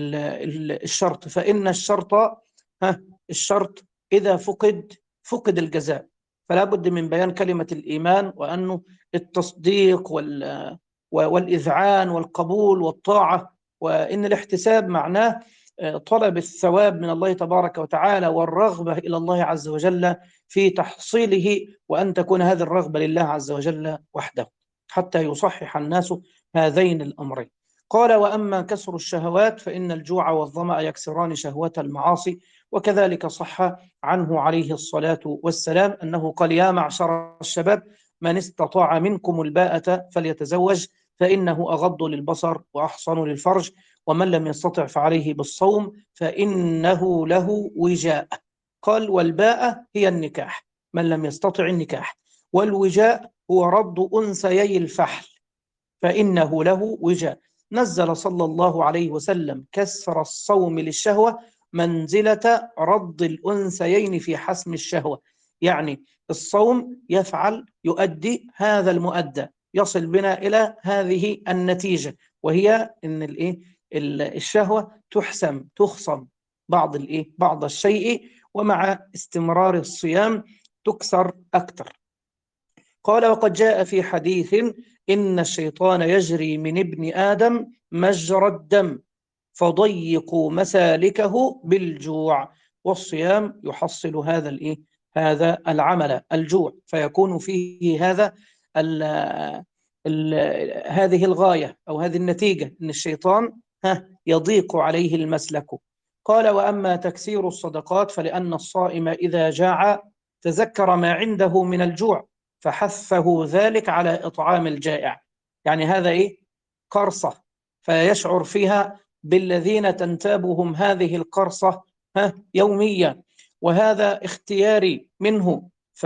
الشرط، فإن الشرط ها الشرط إذا فقد فقد الجزاء. فلا بد من بيان كلمة الإيمان، وأنه التصديق وال والإذعان والقبول والطاعة، وإن الاحتساب معناه طلب الثواب من الله تبارك وتعالى والرغبة إلى الله عز وجل في تحصيله، وأن تكون هذه الرغبة لله عز وجل وحده حتى يصحح الناس هذين الأمرين. قال وأما كسر الشهوات فإن الجوع والظمأ يكسران شهوة المعاصي. وكذلك صح عنه عليه الصلاة والسلام أنه قال يا معشر الشباب من استطاع منكم الباءة فليتزوج فإنه أغض للبصر وأحصن للفرج، ومن لم يستطع فعليه بالصوم فإنه له وجاء. قال والباءة هي النكاح، من لم يستطع النكاح، والوجاء هو رد أنثيي الفحل فإنه له وجاء. نزل صلى الله عليه وسلم كسر الصوم للشهوة منزلة رد الأنثيين في حسم الشهوة، يعني الصوم يفعل يؤدي هذا المؤدى، يصل بنا إلى هذه النتيجة، وهي أن الإيه الشهوة تحسم تخصم بعض الإيه بعض الشيء، ومع استمرار الصيام تكسر أكثر. قال وقد جاء في حديث إن الشيطان يجري من ابن آدم مجرى الدم فضيقوا مسالكه بالجوع، والصيام يحصل هذا الإيه هذا العمل الجوع، فيكون فيه هذا ال ال هذه الغاية أو هذه النتيجة، أن الشيطان ها يضيق عليه المسلك. قال وأما تكسير الصدقات فلأن الصائم إذا جاع تذكر ما عنده من الجوع فحثه ذلك على إطعام الجائع، يعني هذا إيه قرصة، فيشعر فيها بالذين تنتابهم هذه القرصة ها يوميا، وهذا اختياري منه،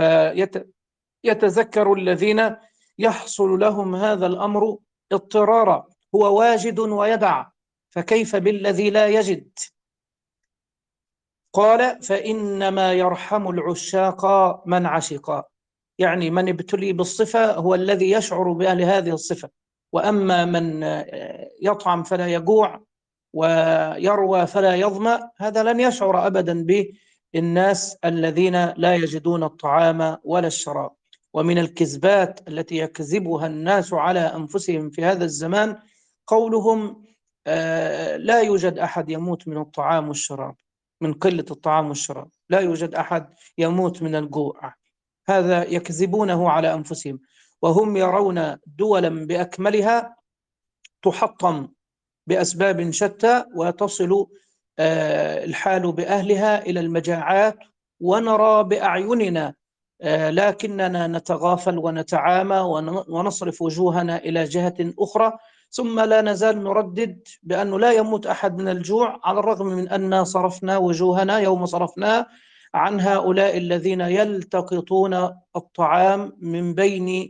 فيتذكر الذين يحصل لهم هذا الأمر اضطرارا، هو واجد ويدع، فكيف بالذي لا يجد؟ قال فإنما يرحم العشاق من عشق، يعني من ابتلي بالصفة هو الذي يشعر بأهل هذه الصفة، وأما من يطعم فلا يجوع ويروى فلا يظمأ هذا لن يشعر أبدا بالناس الذين لا يجدون الطعام ولا الشراب. ومن الكذبات التي يكذبها الناس على أنفسهم في هذا الزمان قولهم لا يوجد أحد يموت من الطعام والشراب، من قلة الطعام والشراب، لا يوجد أحد يموت من الجوع. هذا يكذبونه على أنفسهم، وهم يرون دولا بأكملها تحطم بأسباب شتى وتصل الحال بأهلها إلى المجاعات، ونرى بأعيننا لكننا نتغافل ونتعامى ونصرف وجوهنا إلى جهة أخرى، ثم لا نزال نردد بأنه لا يموت أحد من الجوع، على الرغم من أن صرفنا وجوهنا يوم صرفنا عن هؤلاء الذين يلتقطون الطعام من بين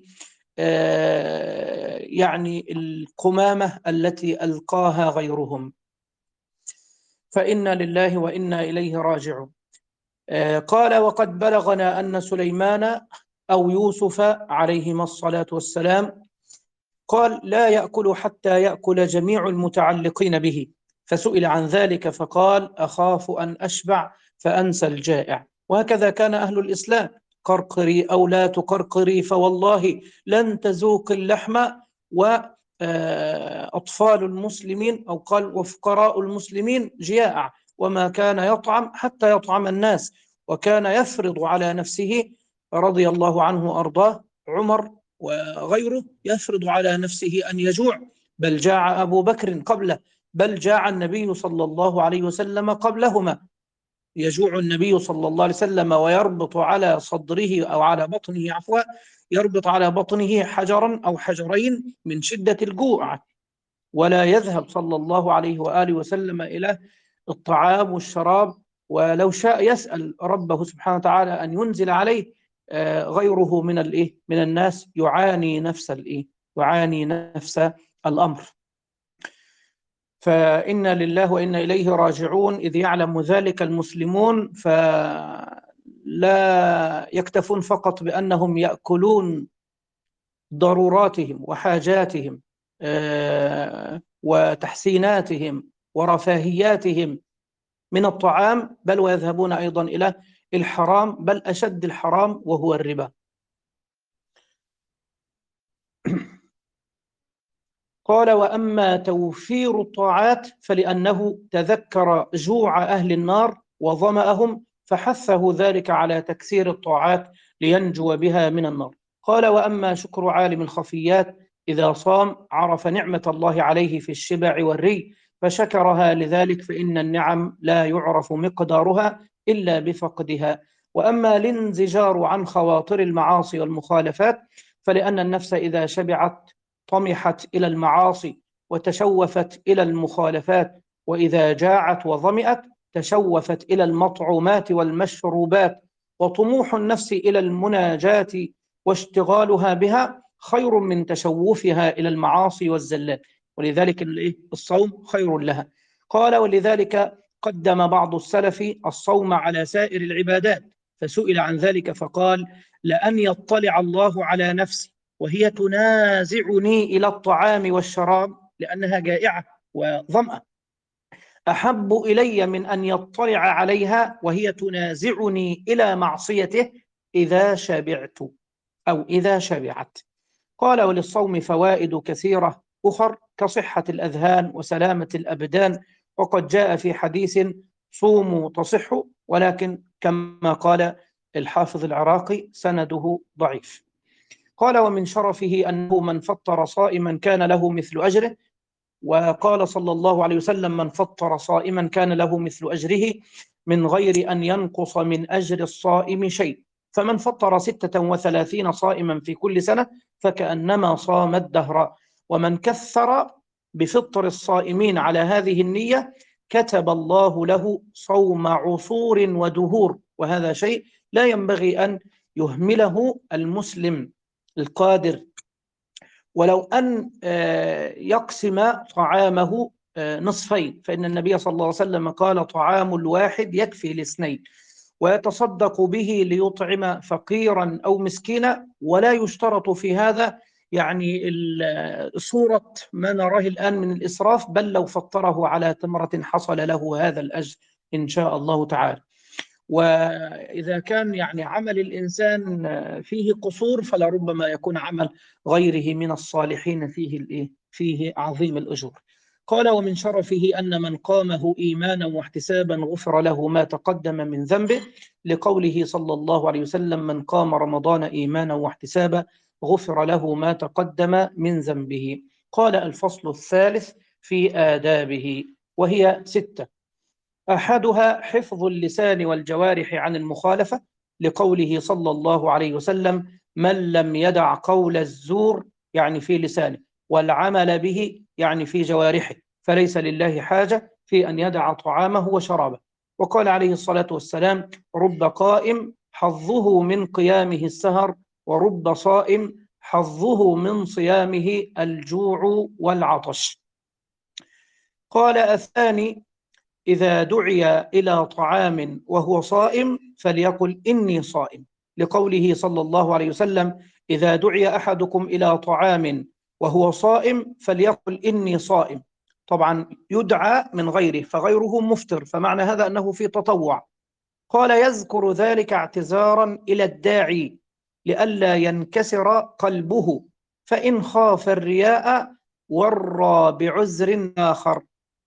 يعني القمامة التي ألقاها غيرهم. فإنا لله وإنا إليه راجعون. قال وقد بلغنا أن سليمان أو يوسف عليهما الصلاة والسلام قال لا يأكل حتى يأكل جميع المتعلقين به، فسئل عن ذلك فقال أخاف أن أشبع فأنسى الجائع. وهكذا كان أهل الإسلام، قرقري أو لا تقرقري فوالله لن تذوق اللحم، وأطفال المسلمين أو قال وفقراء المسلمين جياع، وما كان يطعم حتى يطعم الناس، وكان يفرض على نفسه رضي الله عنه وأرضاه عمر وغيره يفرض على نفسه أن يجوع، بل جاع أبو بكر قبله، بل جاع النبي صلى الله عليه وسلم قبلهما. يجوع النبي صلى الله عليه وسلم ويربط على صدره أو على بطنه عفوا يربط على بطنه حجرا أو حجرين من شدة الجوع، ولا يذهب صلى الله عليه وآله وسلم إلى الطعام والشراب، ولو شاء يسأل ربه سبحانه وتعالى أن ينزل عليه غيره من الايه من الناس يعاني نفس الايه يعاني نفس الامر. فإنا لله وإنا إليه راجعون. إذ يعلم ذلك المسلمون فلا يكتفون فقط بأنهم يأكلون ضروراتهم وحاجاتهم وتحسيناتهم ورفاهياتهم من الطعام، بل ويذهبون أيضا إلى الحرام، بل أشد الحرام وهو الربا. قال وأما توفير الطاعات فلأنه تذكر جوع أهل النار وظمأهم فحثه ذلك على تكثير الطاعات لينجو بها من النار. قال وأما شكر عالم الخفيات إذا صام عرف نعمة الله عليه في الشبع والري فشكرها لذلك، فإن النعم لا يعرف مقدارها إلا بفقدها. وأما الانزجار عن خواطر المعاصي والمخالفات فلأن النفس إذا شبعت طمحت إلى المعاصي وتشوفت إلى المخالفات، وإذا جاعت وظمئت تشوفت إلى المطعومات والمشروبات، وطموح النفس إلى المناجاة واشتغالها بها خير من تشوفها إلى المعاصي والزلات، ولذلك الصوم خير لها. قال ولذلك قدم بعض السلف الصوم على سائر العبادات، فسئل عن ذلك فقال لأن يطلع الله على نفسي وهي تنازعني إلى الطعام والشراب لأنها جائعة وظمأ أحب إلي من أن يطلع عليها وهي تنازعني إلى معصيته إذا شبعت أو إذا شبعت. قال وللصوم فوائد كثيرة أخر كصحة الأذهان وسلامة الأبدان، وقد جاء في حديث صوموا تصحوا، ولكن كما قال الحافظ العراقي سنده ضعيف. قال ومن شرفه أنه من فطر صائما كان له مثل أجره، وقال صلى الله عليه وسلم من فطر صائما كان له مثل أجره من غير أن ينقص من أجر الصائم شيء، فمن فطر ستة وثلاثين صائما في كل سنة فكأنما صام الدهر. ومن كثر بفطر الصائمين على هذه النية كتب الله له صوم عصور ودهور، وهذا شيء لا ينبغي أن يهمله المسلم القادر. ولو أن يقسم طعامه نصفين، فإن النبي صلى الله عليه وسلم قال طعام الواحد يكفي الاثنين، ويتصدق به ليطعم فقيرا أو مسكينا، ولا يشترط في هذا يعني صورة ما نراه الآن من الإسراف، بل لو فطره على تمرة حصل له هذا الأجر إن شاء الله تعالى. وإذا كان يعني عمل الإنسان فيه قصور فلربما يكون عمل غيره من الصالحين فيه الإيه؟ فيه عظيم الأجور. قال ومن شرفه أن من قامه إيمانا واحتسابا غفر له ما تقدم من ذنبه، لقوله صلى الله عليه وسلم من قام رمضان إيمانا واحتسابا غفر له ما تقدم من ذنبه. قال الفصل الثالث في آدابه، وهي ستة. أحدها حفظ اللسان والجوارح عن المخالفة، لقوله صلى الله عليه وسلم من لم يدع قول الزور يعني في لسانه والعمل به يعني في جوارحه فليس لله حاجة في أن يدع طعامه وشرابه. وقال عليه الصلاة والسلام رب قائم حظه من قيامه السهر، ورب صائم حظه من صيامه الجوع والعطش. قال الثاني إذا دعي إلى طعام وهو صائم فليقل إني صائم، لقوله صلى الله عليه وسلم إذا دعي أحدكم إلى طعام وهو صائم فليقل إني صائم. طبعا يدعى من غيره فغيره مفطر، فمعنى هذا أنه في تطوع. قال يذكر ذلك اعتذارا إلى الداعي لئلا ينكسر قلبه، فإن خاف الرياء ورى بعذر آخر،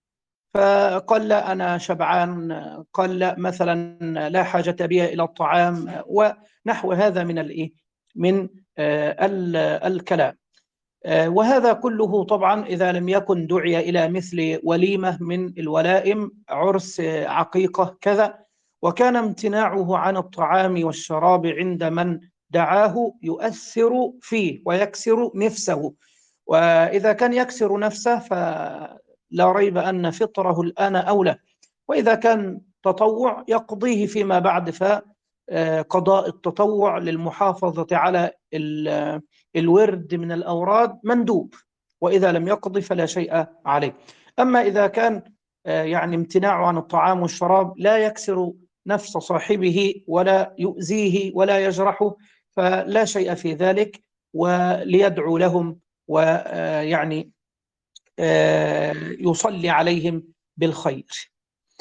فقال لا أنا شبعان، قال لا مثلا لا حاجة بي إلى الطعام، ونحو هذا من الإيه من آه الكلام. آه وهذا كله طبعا إذا لم يكن دعي إلى مثل وليمة من الولائم، عرس، عقيقة، كذا، وكان امتناعه عن الطعام والشراب عند من دعاه يؤثر فيه ويكسر نفسه. وإذا كان يكسر نفسه ف لا ريب أن فطره الآن أولى، وإذا كان تطوع يقضيه فيما بعد، فقضاء التطوع للمحافظة على الورد من الأوراد مندوب، وإذا لم يقضي فلا شيء عليه. أما إذا كان يعني امتناعه عن الطعام والشراب لا يكسر نفس صاحبه ولا يؤذيه ولا يجرحه فلا شيء في ذلك، وليدعو لهم ويعني يصلي عليهم بالخير.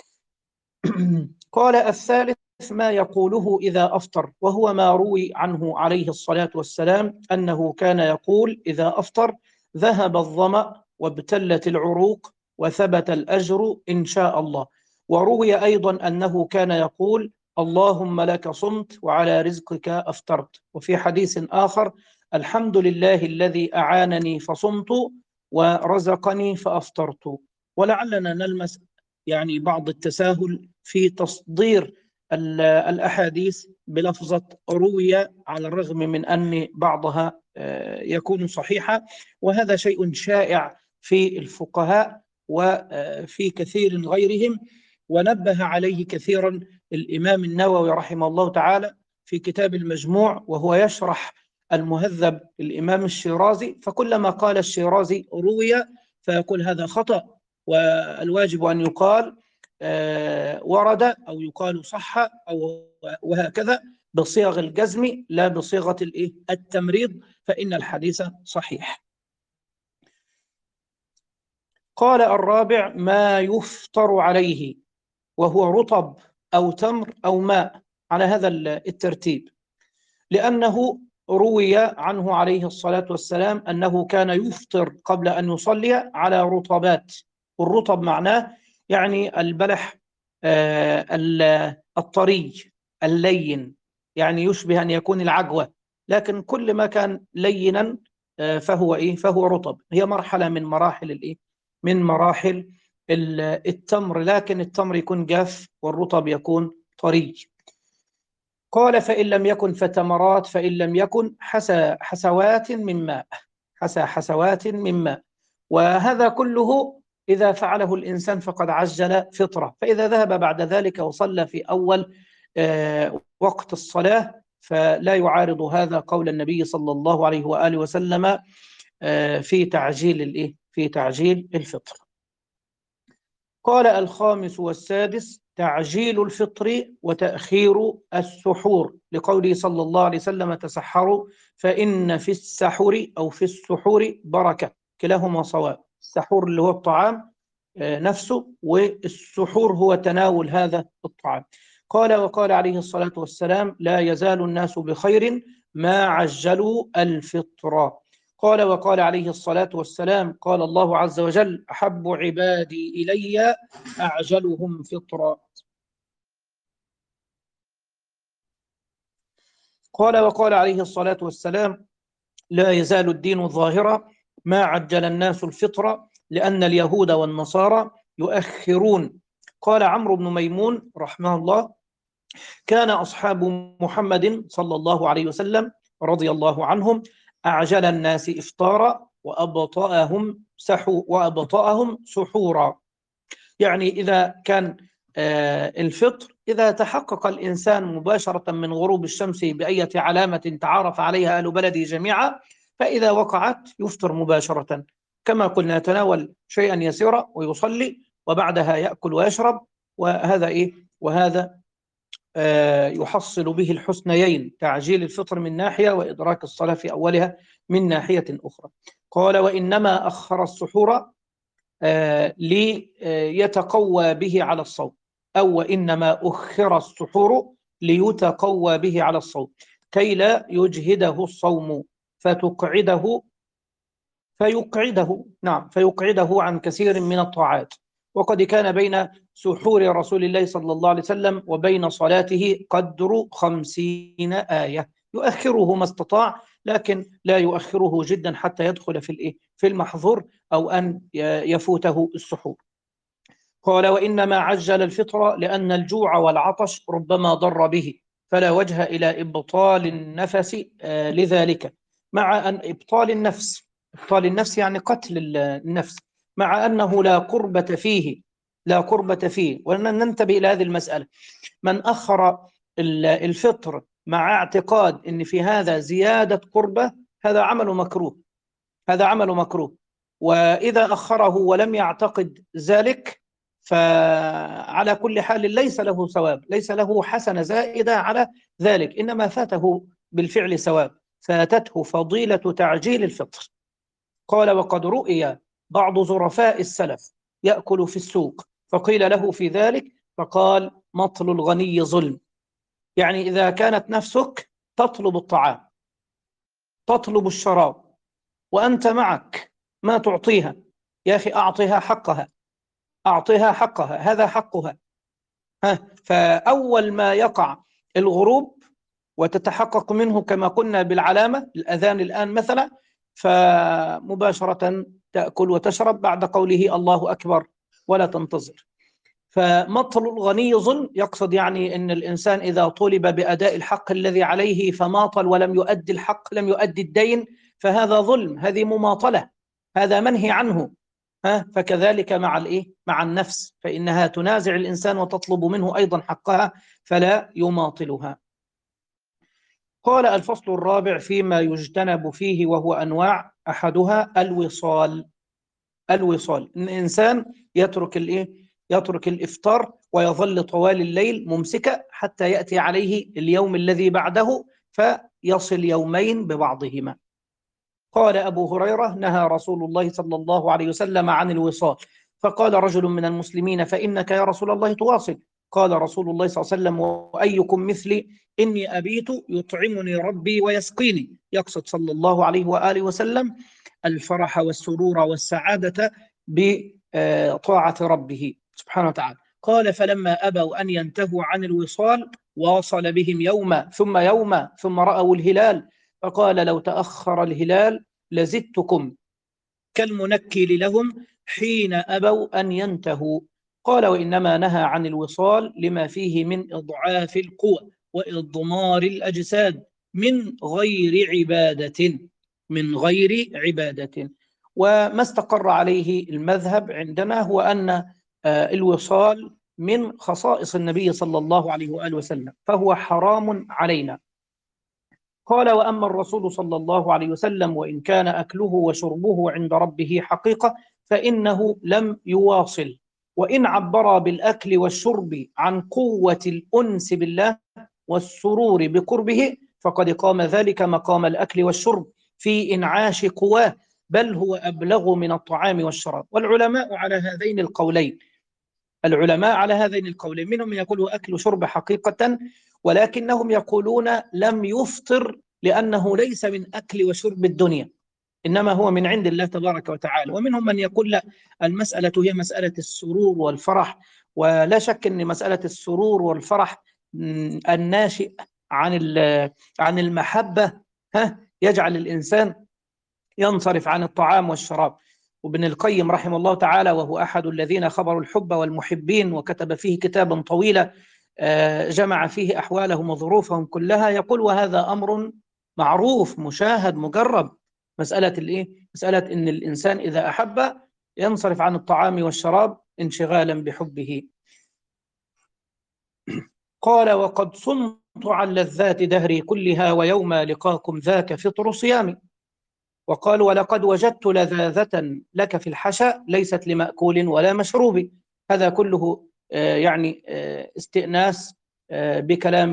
قال الثالث ما يقوله إذا أفطر، وهو ما روي عنه عليه الصلاة والسلام أنه كان يقول إذا أفطر ذهب الظمأ وابتلت العروق وثبت الأجر إن شاء الله. وروي أيضا أنه كان يقول اللهم لك صمت وعلى رزقك أفطرت. وفي حديث آخر الحمد لله الذي أعانني فصمت ورزقني فأفطرت. ولعلنا نلمس يعني بعض التساهل في تصدير الأحاديث بلفظة روي، على الرغم من أن بعضها يكون صحيحا، وهذا شيء شائع في الفقهاء وفي كثير غيرهم، ونبه عليه كثيرا الإمام النووي رحمه الله تعالى في كتاب المجموع وهو يشرح المهذب الإمام الشيرازي، فكلما قال الشيرازي روي فيقول هذا خطأ، والواجب أن يقال آه ورد أو يقال صح أو وهكذا بصيغ الجزم لا بصيغة التمريض، فإن الحديث صحيح. قال الرابع ما يفطر عليه، وهو رطب أو تمر أو ماء على هذا الترتيب، لأنه روي عنه عليه الصلاة والسلام أنه كان يفطر قبل أن يصلي على رطبات. والرطب معناه يعني البلح آه الطري اللين، يعني يشبه أن يكون العجوة، لكن كل ما كان لينا آه فهو إيه فهو رطب. هي مرحلة من مراحل الإيه من مراحل التمر، لكن التمر يكون جاف والرطب يكون طري. قال فإن لم يكن فتمرات، فإن لم يكن حسى حسوات من ماء حسى حسوات من ماء. وهذا كله إذا فعله الإنسان فقد عجل فطرة، فإذا ذهب بعد ذلك وصلى في أول آه وقت الصلاة فلا يعارض هذا قول النبي صلى الله عليه وآله وسلم آه في تعجيل الإيه في تعجيل الفطر. قال الخامس والسادس تعجيل الفطر وتأخير السحور، لقوله صلى الله عليه وسلم تسحروا فإن في السحور أو في السحور بركة، كلاهما صواب. السحور اللي هو الطعام نفسه، والسحور هو تناول هذا الطعام. قال وقال عليه الصلاة والسلام لا يزال الناس بخير ما عجلوا الفطر. قال وقال عليه الصلاة والسلام قال الله عز وجل أحب عبادي إلي أعجلهم فطرا. قال وقال عليه الصلاة والسلام لا يزال الدين ظاهرا ما عجل الناس الفطر لأن اليهود والنصارى يؤخرون. قال عمرو بن ميمون رحمه الله كان أصحاب محمد صلى الله عليه وسلم رضي الله عنهم أعجل الناس إفطارا وأبطأهم سحو وأبطأهم سحورا. يعني إذا كان الفطر إذا تحقق الإنسان مباشرة من غروب الشمس بأية علامة تعارف عليها أهل بلده جميعا، فإذا وقعت يفطر مباشرة كما قلنا، يتناول شيئا يسيرا ويصلي وبعدها يأكل ويشرب، وهذا إيه وهذا آه يحصل به الحسنيين، تعجيل الفطر من ناحية وإدراك الصلاة في أولها من ناحية أخرى. قال وإنما أخر السحور آه ليتقوى به على الصوم، أو وإنما أخر السحور ليتقوى به على الصوم كي لا يجهده الصوم فتقعده فيقعده نعم فيقعده عن كثير من الطاعات. وقد كان بين سحور رسول الله صلى الله عليه وسلم وبين صلاته قدر خمسين آية، يؤخره ما استطاع لكن لا يؤخره جدا حتى يدخل في الإيه في المحظور أو أن يفوته السحور. قال وإنما عجل الفطر لأن الجوع والعطش ربما ضر به فلا وجه إلى إبطال النفس لذلك، مع أن إبطال النفس إبطال النفس يعني قتل النفس، مع أنه لا قربة فيه لا قربة فيه. وننتبه إلى هذه المسألة، من أخر الفطر مع اعتقاد أن في هذا زيادة قربة هذا عمل مكروه هذا عمل مكروه وإذا أخره ولم يعتقد ذلك فعلى كل حال ليس له ثواب، ليس له حسنة زائدة على ذلك، إنما فاته بالفعل ثواب، فاتته فضيلة تعجيل الفطر. قال وقد رؤي بعض ظرفاء السلف يأكل في السوق فقيل له في ذلك فقال مطل الغني ظلم. يعني إذا كانت نفسك تطلب الطعام تطلب الشراب وأنت معك ما تعطيها، يا أخي أعطيها حقها أعطيها حقها هذا حقها. ها فأول ما يقع الغروب وتتحقق منه كما قلنا بالعلامة الأذان الآن مثلا، فمباشرة تأكل وتشرب بعد قوله الله أكبر ولا تنتظر. فمطل الغني ظلم، يقصد يعني أن الإنسان إذا طولب بأداء الحق الذي عليه فماطل ولم يؤدي الحق لم يؤدي الدين فهذا ظلم، هذه مماطلة، هذا منهي عنه. ها فكذلك مع الإيه مع النفس، فإنها تنازع الإنسان وتطلب منه أيضا حقها فلا يماطلها. قال الفصل الرابع فيما يجتنب فيه وهو أنواع، أحدها الوصال. الوصال إن إنسان يترك الإيه يترك الإفطار ويظل طوال الليل ممسكا حتى يأتي عليه اليوم الذي بعده فيصل يومين ببعضهما. قال أبو هريرة نهى رسول الله صلى الله عليه وسلم عن الوصال، فقال رجل من المسلمين فإنك يا رسول الله تواصل؟ قال رسول الله صلى الله عليه وسلم وأيكم مثلي إني أبيت يطعمني ربي ويسقيني، يقصد صلى الله عليه وآله وسلم الفرح والسرور والسعادة بطاعة ربه سبحانه وتعالى. قال فلما أبوا أن ينتهوا عن الوصال واصل بهم يوما ثم يوما ثم رأوا الهلال فقال لو تأخر الهلال لزدتكم كالمنكل لهم حين أبوا أن ينتهوا. قال وإنما نهى عن الوصال لما فيه من إضعاف القوى وإضمار الأجساد من غير عبادة من غير عبادة. وما استقر عليه المذهب عندنا هو أن الوصال من خصائص النبي صلى الله عليه وآله وسلم فهو حرام علينا. قال وأما الرسول صلى الله عليه وسلم وإن كان أكله وشربه عند ربه حقيقة فإنه لم يواصل، وإن عبر بالأكل والشرب عن قوة الأنس بالله والسرور بقربه فقد قام ذلك مقام الأكل والشرب في إنعاش قواه، بل هو أبلغ من الطعام والشراب. والعلماء على هذين القولين العلماء على هذين القولين منهم من يقول أكل وشرب حقيقة، ولكنهم يقولون لم يفطر لأنه ليس من أكل وشرب الدنيا، إنما هو من عند الله تبارك وتعالى. ومنهم من يقول لا، المسألة هي مسألة السرور والفرح، ولا شك أن مسألة السرور والفرح الناشئ عن عن المحبة ها يجعل الإنسان ينصرف عن الطعام والشراب. وابن القيم رحمه الله تعالى، وهو أحد الذين خبروا الحب والمحبين وكتب فيه كتابا طويلا جمع فيه أحوالهم وظروفهم كلها، يقول وهذا أمر معروف مشاهد مجرب، مسألة الإيه؟ مسألة إن الإنسان إذا أحب ينصرف عن الطعام والشراب انشغالا بحبه. قال وقد صنت عن لذات دهري كلها ويوم لقاكم ذاك فطر صيامي. وقال ولقد وجدت لذاذة لك في الحشا ليست لمأكول ولا مشروب. هذا كله يعني استئناس بكلام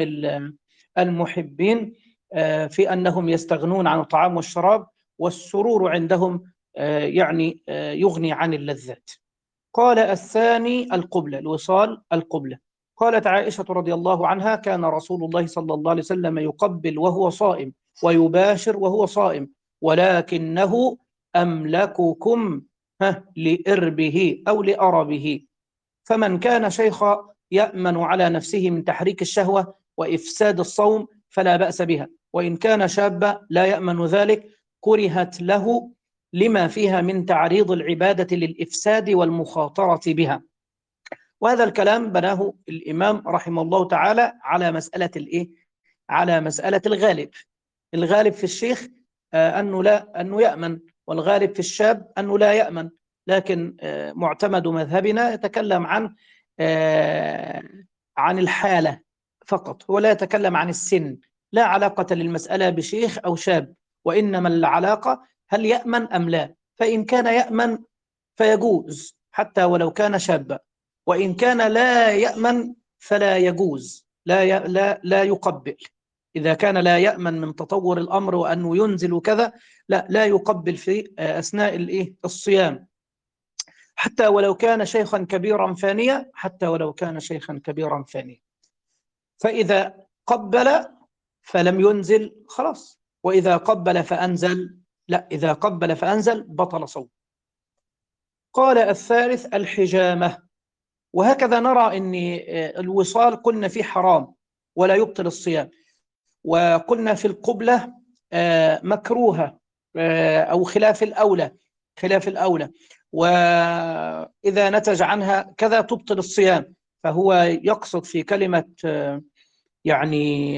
المحبين في أنهم يستغنون عن الطعام والشراب، والسرور عندهم يعني يغني عن اللذات. قال الثاني القبلة، الوصال القبلة. قالت عائشة رضي الله عنها كان رسول الله صلى الله عليه وسلم يقبل وهو صائم ويباشر وهو صائم، ولكنه أملككم لإربه أو لأربه، فمن كان شيخا يأمن على نفسه من تحريك الشهوة وإفساد الصوم فلا بأس بها، وإن كان شابا لا يأمن ذلك كرهت له لما فيها من تعريض العبادة للإفساد والمخاطرة بها. وهذا الكلام بناه الإمام رحمه الله تعالى على مسألة الإيه؟ على مسألة الغالب. الغالب في الشيخ آه أنه لا أنه يأمن، والغالب في الشاب أنه لا يأمن، لكن آه معتمد مذهبنا يتكلم عن آه عن الحالة فقط، هو لا يتكلم عن السن، لا علاقة للمسألة بشيخ أو شاب، وإنما العلاقة هل يأمن أم لا. فإن كان يأمن فيجوز حتى ولو كان شابا، وإن كان لا يأمن فلا يجوز، لا ي... لا لا يقبل. إذا كان لا يأمن من تطور الأمر وأنه ينزل كذا، لا لا يقبل في أثناء الإيه الصيام، حتى ولو كان شيخا كبيرا فانيا، حتى ولو كان شيخا كبيرا فانيا. فإذا قبل فلم ينزل خلاص، وإذا قبل فأنزل لا، إذا قبل فأنزل بطل صوم. قال الثالث الحجامة. وهكذا نرى أن الوصال قلنا فيه حرام ولا يبطل الصيام، وقلنا في القبلة مكروهة أو خلاف الأولى خلاف الأولى وإذا نتج عنها كذا تبطل الصيام. فهو يقصد في كلمة يعني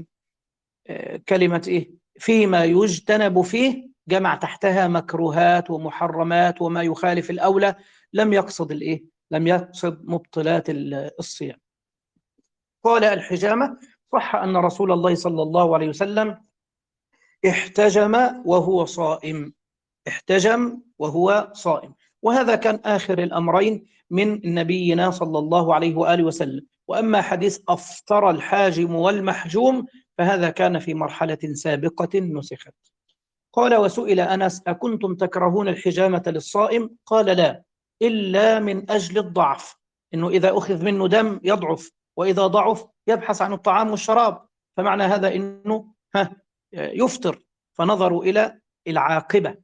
كلمة إيه فيما يجتنب فيه، جمع تحتها مكروهات ومحرمات وما يخالف الأولى، لم يقصد الإيه لم يقصد مبطلات الصيام. قال الحجامة صح أن رسول الله صلى الله عليه وسلم احتجم وهو صائم، احتجم وهو صائم، وهذا كان آخر الأمرين من نبينا صلى الله عليه وآله وسلم. وأما حديث أفطر الحاجم والمحجوم فهذا كان في مرحلة سابقة نسخت. قال وسئل أنس أكنتم تكرهون الحجامة للصائم؟ قال لا، إلا من أجل الضعف، إنه إذا أخذ منه دم يضعف، وإذا ضعف يبحث عن الطعام والشراب، فمعنى هذا إنه ها يفطر، فنظروا إلى العاقبة.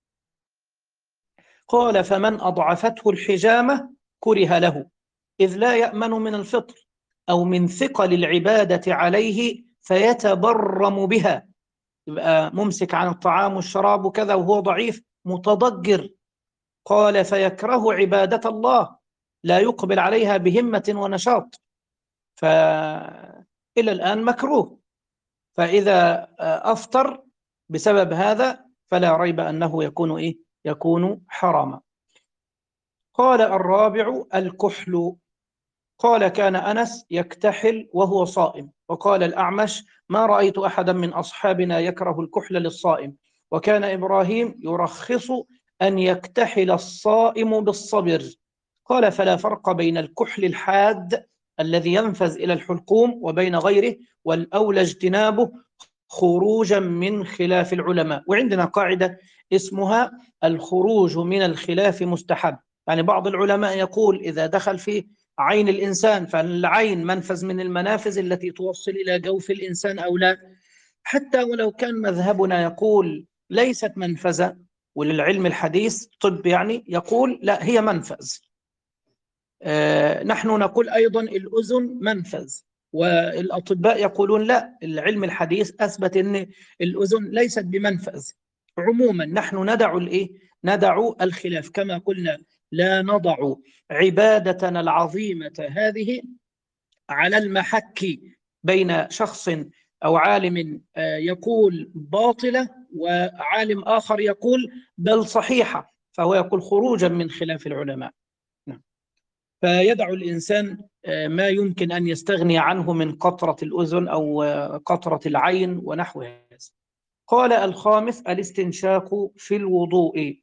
قال فمن أضعفته الحجامة كره له، إذ لا يأمن من الفطر أو من ثقل العبادة عليه فيتبرم بها، يبقى ممسك عن الطعام والشراب وكذا وهو ضعيف متضجر. قال فيكره عبادة الله، لا يقبل عليها بهمة ونشاط، فإلى الآن مكروه. فإذا أفطر بسبب هذا فلا ريب أنه يكون إيه؟ يكون حراما. قال الرابع الكحل. قال كان أنس يكتحل وهو صائم، وقال الأعمش ما رأيت أحدا من أصحابنا يكره الكحل للصائم، وكان إبراهيم يرخص أن يكتحل الصائم بالصبر. قال فلا فرق بين الكحل الحاد الذي ينفذ إلى الحلقوم وبين غيره، والأولى اجتنابه خروجا من خلاف العلماء. وعندنا قاعدة اسمها الخروج من الخلاف مستحب. يعني بعض العلماء يقول إذا دخل في عين الإنسان، فالعين منفذ من المنافذ التي توصل إلى جوف الإنسان أو لا، حتى ولو كان مذهبنا يقول ليست منفذة، وللعلم الحديث طب يعني يقول لا هي منفذ. آه نحن نقول أيضا الأذن منفذ، والأطباء يقولون لا، العلم الحديث أثبت أن الأذن ليست بمنفذ. عموما نحن ندع الإيه؟ ندع الخلاف، كما قلنا لا نضع عبادتنا العظيمة هذه على المحك بين شخص أو عالم يقول باطلة وعالم آخر يقول بل صحيحة، فهو يقول خروجا من خلاف العلماء. فيدع الإنسان ما يمكن أن يستغني عنه من قطرة الأذن أو قطرة العين ونحو هذا. قال الخامس الاستنشاق في الوضوء.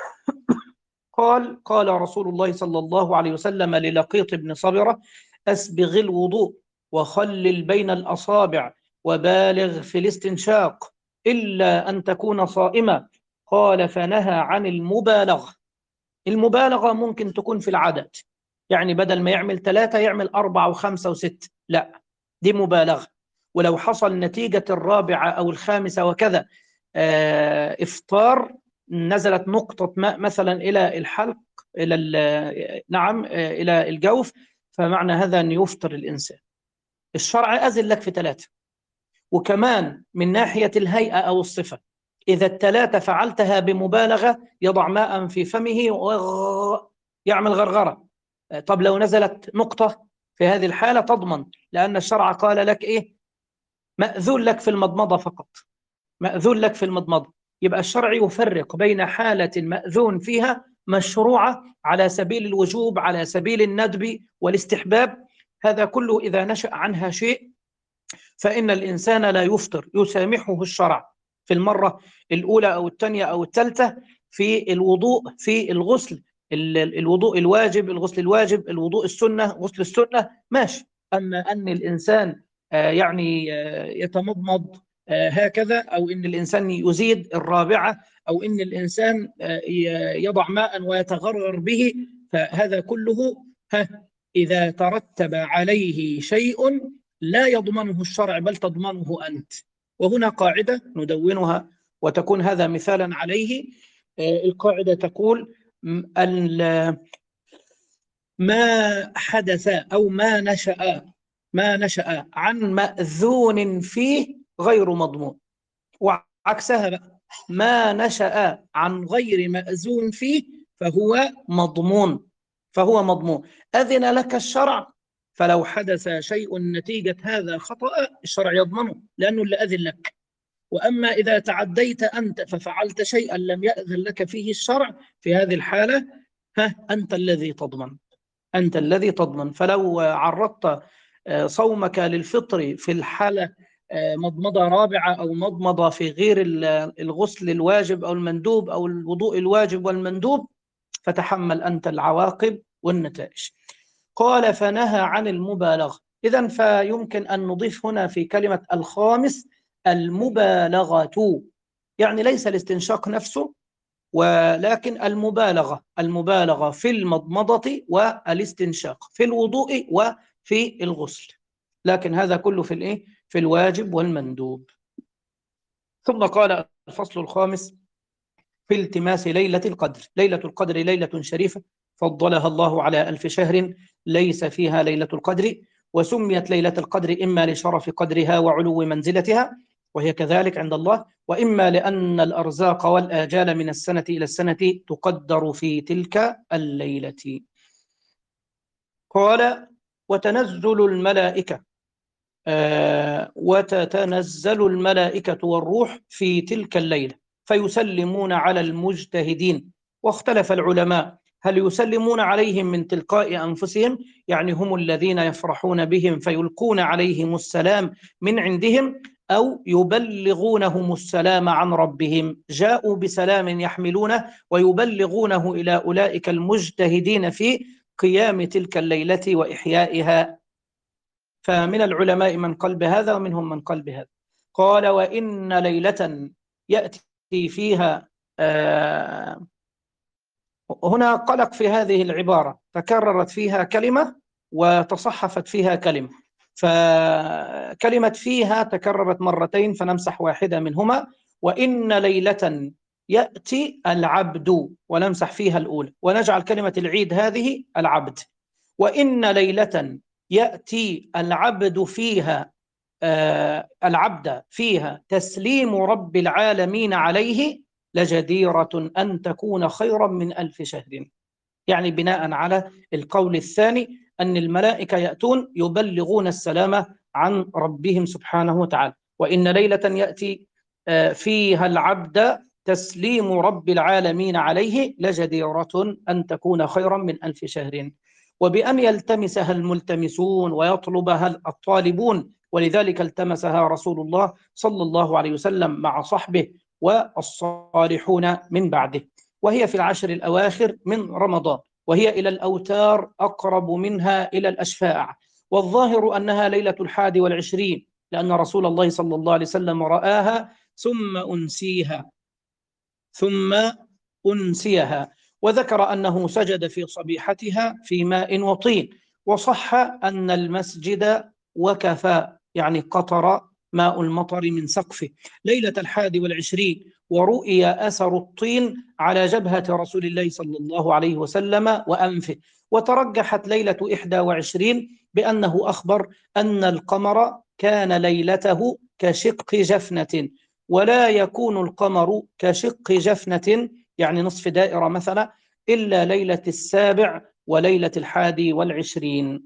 قال قال رسول الله صلى الله عليه وسلم للقيط بن صبرة أسبغ الوضوء وخلل بين الأصابع وبالغ في الاستنشاق إلا أن تكون صائما. قال فنهى عن المبالغة. المبالغة ممكن تكون في العدد، يعني بدل ما يعمل ثلاثة يعمل أربعة وخمسة وستة، لا دي مبالغة. ولو حصل نتيجة الرابعة أو الخامسة وكذا آه إفطار، نزلت نقطة ماء مثلا إلى الحلق إلى نعم آه إلى الجوف، فمعنى هذا أن يفطر الإنسان. الشرع أذن لك في ثلاثة. وكمان من ناحية الهيئة أو الصفة، إذا الثلاثة فعلتها بمبالغة يضع ماء في فمه ويعمل غرغرة. طب لو نزلت نقطة في هذه الحالة تضمن، لأن الشرع قال لك إيه؟ مأذون لك في المضمضة فقط، مأذون لك في المضمضة. يبقى الشرع يفرق بين حالة مأذون فيها مشروعة على سبيل الوجوب، على سبيل الندب والاستحباب، هذا كله إذا نشأ عنها شيء فإن الإنسان لا يفطر، يسامحه الشرع في المرة الأولى أو الثانية أو الثالثة في الوضوء، في الغسل، الوضوء الواجب، الغسل الواجب، الوضوء السنة، غسل السنة، ماشي. أما أن الإنسان يعني يتمضمض هكذا، أو أن الإنسان يزيد الرابعة، أو أن الإنسان يضع ماء ويتغرر به، فهذا كله إذا ترتب عليه شيء لا يضمنه الشرع بل تضمنه أنت. وهنا قاعدة ندونها وتكون هذا مثالا عليه. القاعدة تقول ما حدث أو ما نشأ ما نشأ عن مأذون فيه غير مضمون، وعكسها بقى ما نشأ عن غير مأذون فيه فهو مضمون، فهو مضمون. أذن لك الشرع، فلو حدث شيء نتيجة هذا خطأ الشرع يضمنه لأنه اللي أذن لك. وأما إذا تعديت أنت ففعلت شيئا لم يأذن لك فيه الشرع، في هذه الحالة ها أنت الذي تضمن، أنت الذي تضمن. فلو عرضت صومك للفطر في الحالة مضمضة رابعة أو مضمضة في غير الغسل الواجب أو المندوب أو الوضوء الواجب والمندوب، فتحمل أنت العواقب والنتائج. قال فنهى عن المبالغة. إذن فيمكن أن نضيف هنا في كلمة الخامس المبالغة، يعني ليس الاستنشاق نفسه، ولكن المبالغة، المبالغة في المضمضة والاستنشاق في الوضوء وفي الغسل، لكن هذا كله في الإيه؟ في الواجب والمندوب. ثم قال الفصل الخامس في التماس ليلة القدر. ليلة القدر ليلة شريفة فضلها الله على ألف شهر ليس فيها ليلة القدر، وسميت ليلة القدر إما لشرف قدرها وعلو منزلتها وهي كذلك عند الله، وإما لأن الأرزاق والآجال من السنة إلى السنة تقدر في تلك الليلة. قال وتنزل الملائكة آه وتتنزل الملائكة والروح في تلك الليلة فيسلمون على المجتهدين. واختلف العلماء هل يسلمون عليهم من تلقاء أنفسهم، يعني هم الذين يفرحون بهم فيلقون عليهم السلام من عندهم، أو يبلغونهم السلام عن ربهم، جاءوا بسلام يحملونه ويبلغونه إلى أولئك المجتهدين فيه. قيام تلك الليلة وإحيائها. فمن العلماء من قال بهذا ومنهم من قال بهذا. قال وإن ليلة يأتي فيها آه هنا قلق في هذه العبارة، تكررت فيها كلمة وتصحفت فيها كلمة، فكلمة فيها تكررت مرتين فنمسح واحدة منهما، وإن ليلة يأتي العبد ونمسح فيها الأولى ونجعل كلمة العيد هذه العبد. وإن ليلة يأتي العبد فيها آه العبد فيها تسليم رب العالمين عليه لجديرة أن تكون خيرا من ألف شهر. يعني بناء على القول الثاني أن الملائكة يأتون يبلغون السلام عن ربهم سبحانه وتعالى. وإن ليلة يأتي فيها العبد تسليم رب العالمين عليه لجديرة أن تكون خيرا من ألف شهر، وبأن يلتمسها الملتمسون ويطلبها الطالبون، ولذلك التمسها رسول الله صلى الله عليه وسلم مع صحبه والصالحون من بعده. وهي في العشر الأواخر من رمضان، وهي إلى الأوتار أقرب منها إلى الأشفاع، والظاهر أنها ليلة الحادي والعشرين، لأن رسول الله صلى الله عليه وسلم رآها ثم أنسيها ثم أنسيها وذكر أنه سجد في صبيحتها في ماء وطين. وصح أن المسجد وكفى، يعني قطر ماء المطر من سقفه ليلة الحادي والعشرين، ورؤي أثر الطين على جبهة رسول الله صلى الله عليه وسلم وأنفه. وترجحت ليلة إحدى وعشرين بأنه أخبر أن القمر كان ليلته كشق جفنة، ولا يكون القمر كشق جفنة يعني نصف دائرة مثلا إلا ليلة السابع وليلة الحادي والعشرين.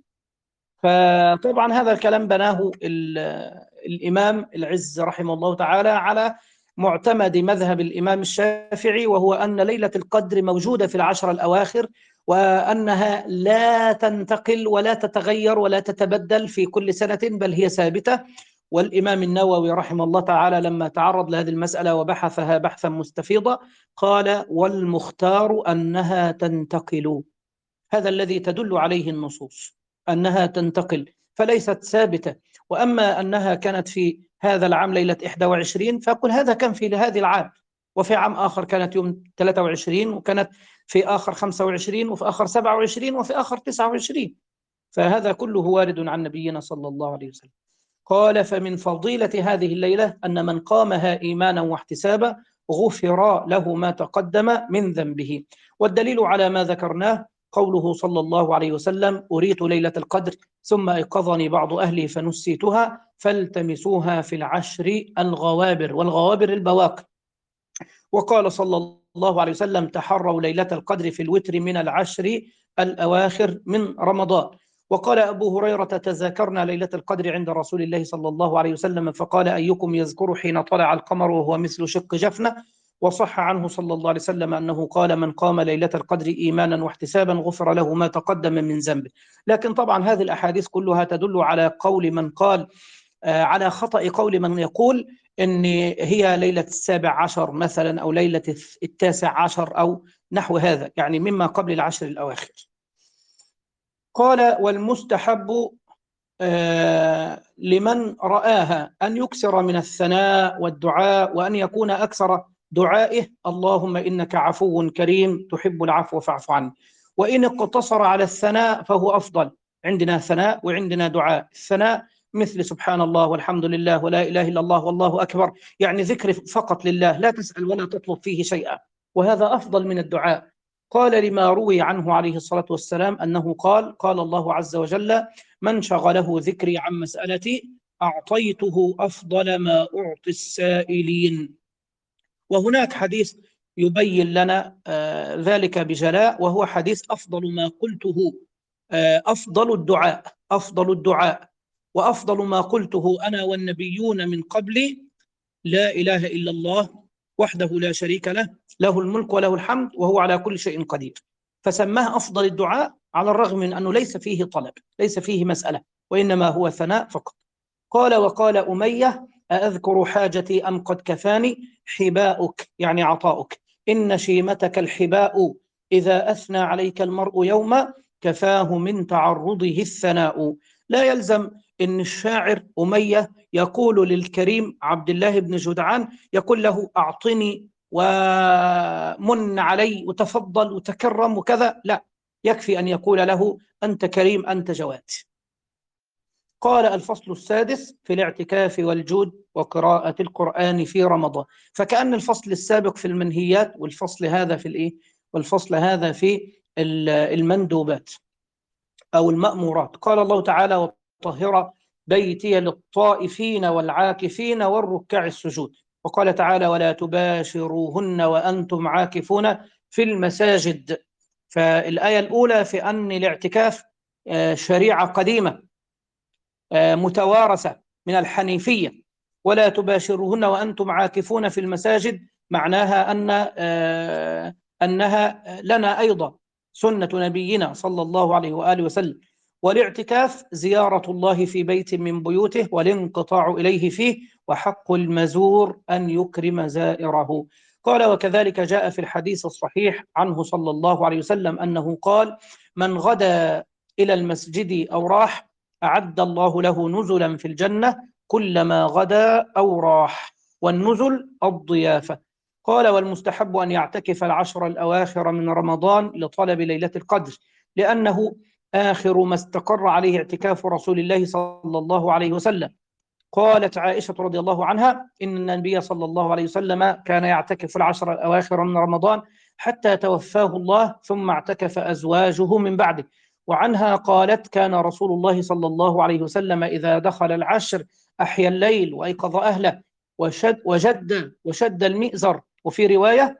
فطبعا هذا الكلام بناه الإمام العز رحمه الله تعالى على معتمد مذهب الإمام الشافعي، وهو أن ليلة القدر موجودة في العشر الأواخر، وأنها لا تنتقل ولا تتغير ولا تتبدل في كل سنة، بل هي ثابتة. والإمام النووي رحمه الله تعالى لما تعرض لهذه المسألة وبحثها بحثا مستفيضا قال والمختار أنها تنتقل، هذا الذي تدل عليه النصوص أنها تنتقل فليست ثابتة. وأما أنها كانت في هذا العام ليلة إحدى وعشرين فأقول هذا كان في هذا العام، وفي عام آخر كانت يوم ثلاثة وعشرين، وكانت في آخر خمسة وعشرين، وفي آخر سبعة وعشرين، وفي آخر تسعة وعشرين، فهذا كله وارد عن نبينا صلى الله عليه وسلم. قال فمن فضيلة هذه الليلة أن من قامها إيمانا واحتسابا غفر له ما تقدم من ذنبه. والدليل على ما ذكرناه قوله صلى الله عليه وسلم أريت ليلة القدر ثم أيقظني بعض أهلي فنسيتها فالتمسوها في العشر الغوابر، والغوابر البواقي. وقال صلى الله عليه وسلم تحروا ليلة القدر في الوتر من العشر الأواخر من رمضان. وقال أبو هريرة تذاكرنا ليلة القدر عند رسول الله صلى الله عليه وسلم فقال أيكم يذكر حين طلع القمر وهو مثل شق جفنة. وصح عنه صلى الله عليه وسلم أنه قال من قام ليلة القدر إيمانا واحتسابا غفر له ما تقدم من ذنبه. لكن طبعا هذه الأحاديث كلها تدل على قول من قال آه على خطأ قول من يقول إن هي ليلة السابع عشر مثلا أو ليلة التاسع عشر أو نحو هذا، يعني مما قبل العشر الأواخر. قال والمستحب آه لمن رآها أن يكثر من الثناء والدعاء، وأن يكون أكثر دعائه اللهم إنك عفو كريم تحب العفو فاعف عني. وإن اقتصر على الثناء فهو أفضل. عندنا ثناء وعندنا دعاء. الثناء مثل سبحان الله والحمد لله ولا إله إلا الله والله أكبر، يعني ذكر فقط لله لا تسأل ولا تطلب فيه شيئا، وهذا أفضل من الدعاء. قال لما روي عنه عليه الصلاة والسلام أنه قال قال الله عز وجل من شغله ذكري عن مسألتي أعطيته أفضل ما أعطي السائلين. وهناك حديث يبين لنا آه ذلك بجلاء، وهو حديث أفضل ما قلته آه أفضل الدعاء أفضل الدعاء وأفضل ما قلته أنا والنبيون من قبلي لا إله إلا الله وحده لا شريك له له الملك وله الحمد وهو على كل شيء قدير. فسماه أفضل الدعاء على الرغم من أنه ليس فيه طلب، ليس فيه مسألة، وإنما هو ثناء فقط. قال وقال أمية أأذكر حاجتي أم قد كفاني حباؤك يعني عطاؤك إن شيمتك الحباء إذا أثنى عليك المرء يوما كفاه من تعرضه الثناء. لا يلزم أن الشاعر أمية يقول للكريم عبد الله بن جدعان، يقول له أعطني ومن علي وتفضل وتكرم وكذا، لا، يكفي أن يقول له أنت كريم أنت جواد. قال: الفصل السادس في الاعتكاف والجود وقراءة القرآن في رمضان. فكأن الفصل السابق في المنهيات والفصل هذا في الإيه؟ والفصل هذا في المندوبات أو المأمورات. قال الله تعالى: وطهر بيتي للطائفين والعاكفين والركع السجود. وقال تعالى: ولا تباشروهن وأنتم عاكفون في المساجد. فالآية الأولى في أن الاعتكاف شريعة قديمة متوارثة من الحنيفية، ولا تباشروهن وأنتم عاكفون في المساجد، معناها أن أنها لنا أيضا سنة نبينا صلى الله عليه وآله وسلم. والاعتكاف زيارة الله في بيت من بيوته والانقطاع إليه فيه، وحق المزور أن يكرم زائره. قال: وكذلك جاء في الحديث الصحيح عنه صلى الله عليه وسلم أنه قال: من غدا إلى المسجد أو راح أعد الله له نزلا في الجنة كلما غدا أو راح، والنزل الضيافة. قال: والمستحب أن يعتكف العشر الأواخر من رمضان لطلب ليلة القدر، لأنه آخر ما استقر عليه اعتكاف رسول الله صلى الله عليه وسلم. قالت عائشة رضي الله عنها: إن النبي صلى الله عليه وسلم كان يعتكف العشر الأواخر من رمضان حتى توفاه الله، ثم اعتكف أزواجه من بعده. وعنها قالت: كان رسول الله صلى الله عليه وسلم إذا دخل العشر أحيا الليل وأيقظ أهله وشد, وجد وشد المئزر. وفي رواية: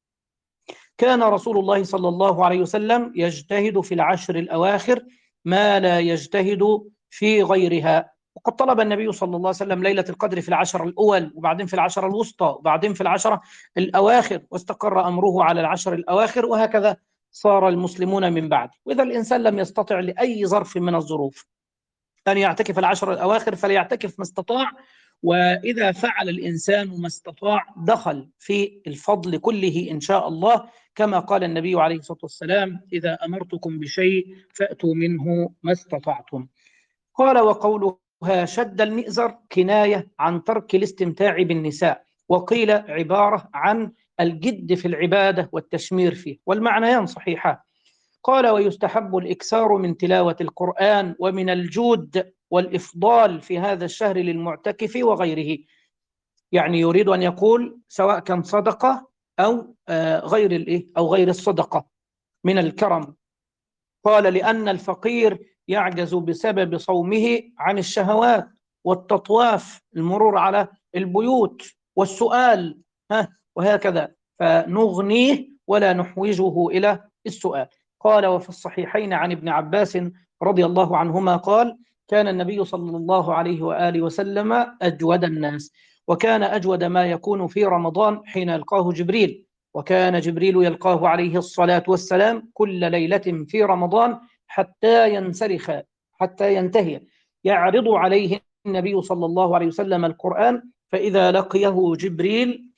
كان رسول الله صلى الله عليه وسلم يجتهد في العشر الأواخر ما لا يجتهد في غيرها. وقد طلب النبي صلى الله عليه وسلم ليلة القدر في العشر الأول، وبعدين في العشر الوسطى، وبعدين في العشر الأواخر، واستقر أمره على العشر الأواخر، وهكذا صار المسلمون من بعد. وإذا الإنسان لم يستطع لأي ظرف من الظروف أن يعتكف العشر الأواخر فليعتكف ما استطاع. وإذا فعل الإنسان ما استطاع دخل في الفضل كله إن شاء الله، كما قال النبي عليه الصلاة والسلام: إذا أمرتكم بشيء فأتوا منه ما استطعتم. قال: وقولها شد المئزر كناية عن ترك الاستمتاع بالنساء، وقيل عبارة عن الجد في العبادة والتشمير فيه، والمعنيان صحيحان. قال: ويستحب الإكثار من تلاوة القرآن ومن الجود والإفضال في هذا الشهر للمعتكف وغيره. يعني يريد أن يقول سواء كان صدقة أو غير الإيه أو غير الصدقة من الكرم. قال: لأن الفقير يعجز بسبب صومه عن الشهوات والتطواف، المرور على البيوت والسؤال، ها وهكذا، فنغنيه ولا نحوجه إلى السؤال. قال: وفي الصحيحين عن ابن عباس رضي الله عنهما قال: كان النبي صلى الله عليه وآله وسلم أجود الناس، وكان أجود ما يكون في رمضان حين يلقاه جبريل، وكان جبريل يلقاه عليه الصلاة والسلام كل ليلة في رمضان حتى ينسلخ حتى ينتهي، يعرض عليه النبي صلى الله عليه وسلم القرآن، فإذا لقيه جبريل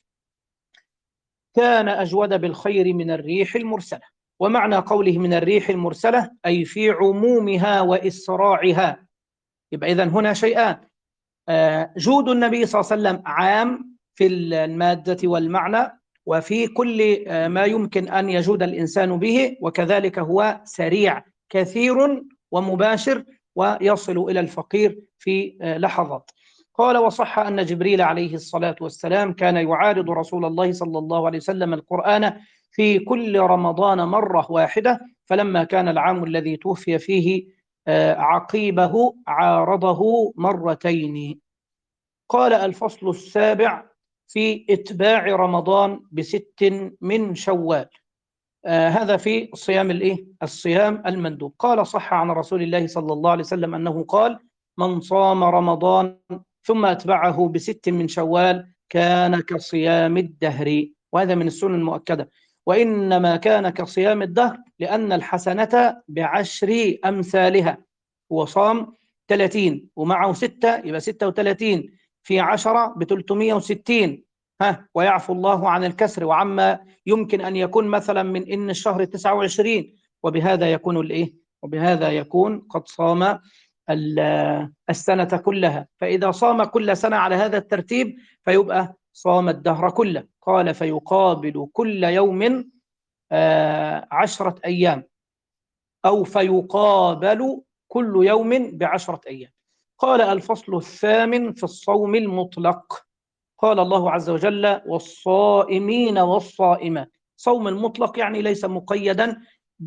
كان أجود بالخير من الريح المرسلة. ومعنى قوله من الريح المرسلة أي في عمومها وإسراعها. يبقى إذن هنا شيئان: جود النبي صلى الله عليه وسلم عام في المادة والمعنى، وفي كل ما يمكن أن يجود الإنسان به، وكذلك هو سريع كثير ومباشر ويصل إلى الفقير في لحظات. قال: وصح أن جبريل عليه الصلاة والسلام كان يعارض رسول الله صلى الله عليه وسلم القرآن في كل رمضان مرة واحدة، فلما كان العام الذي توفي فيه عقيبه عارضه مرتين. قال: الفصل السابع في إتباع رمضان بست من شوال. آه هذا في صيام الإيه؟ الصيام المندوب. قال: صح عن رسول الله صلى الله عليه وسلم أنه قال: من صام رمضان ثم أتبعه بست من شوال كان كصيام الدهر. وهذا من السنن المؤكدة. وإنما كان كصيام الدهر لأن الحسنة بعشر أمثالها. هو صام ثلاثين ومعه ستة يبقى ستة وثلاثين في عشرة بثلاثمائة وستين، ها ويعفو الله عن الكسر وعما يمكن أن يكون مثلا من إن الشهر تسعة وعشرين، وبهذا يكون الإيه وبهذا يكون قد صام السنة كلها. فإذا صام كل سنة على هذا الترتيب فيبقى صام الدهر كله. قال فيقابل كل يوم عشرة أيام، أو فيقابل كل يوم بعشرة أيام. قال الفصل الثامن في الصوم المطلق. قال الله عز وجل والصائمين والصائمات. صوم المطلق يعني ليس مقيدا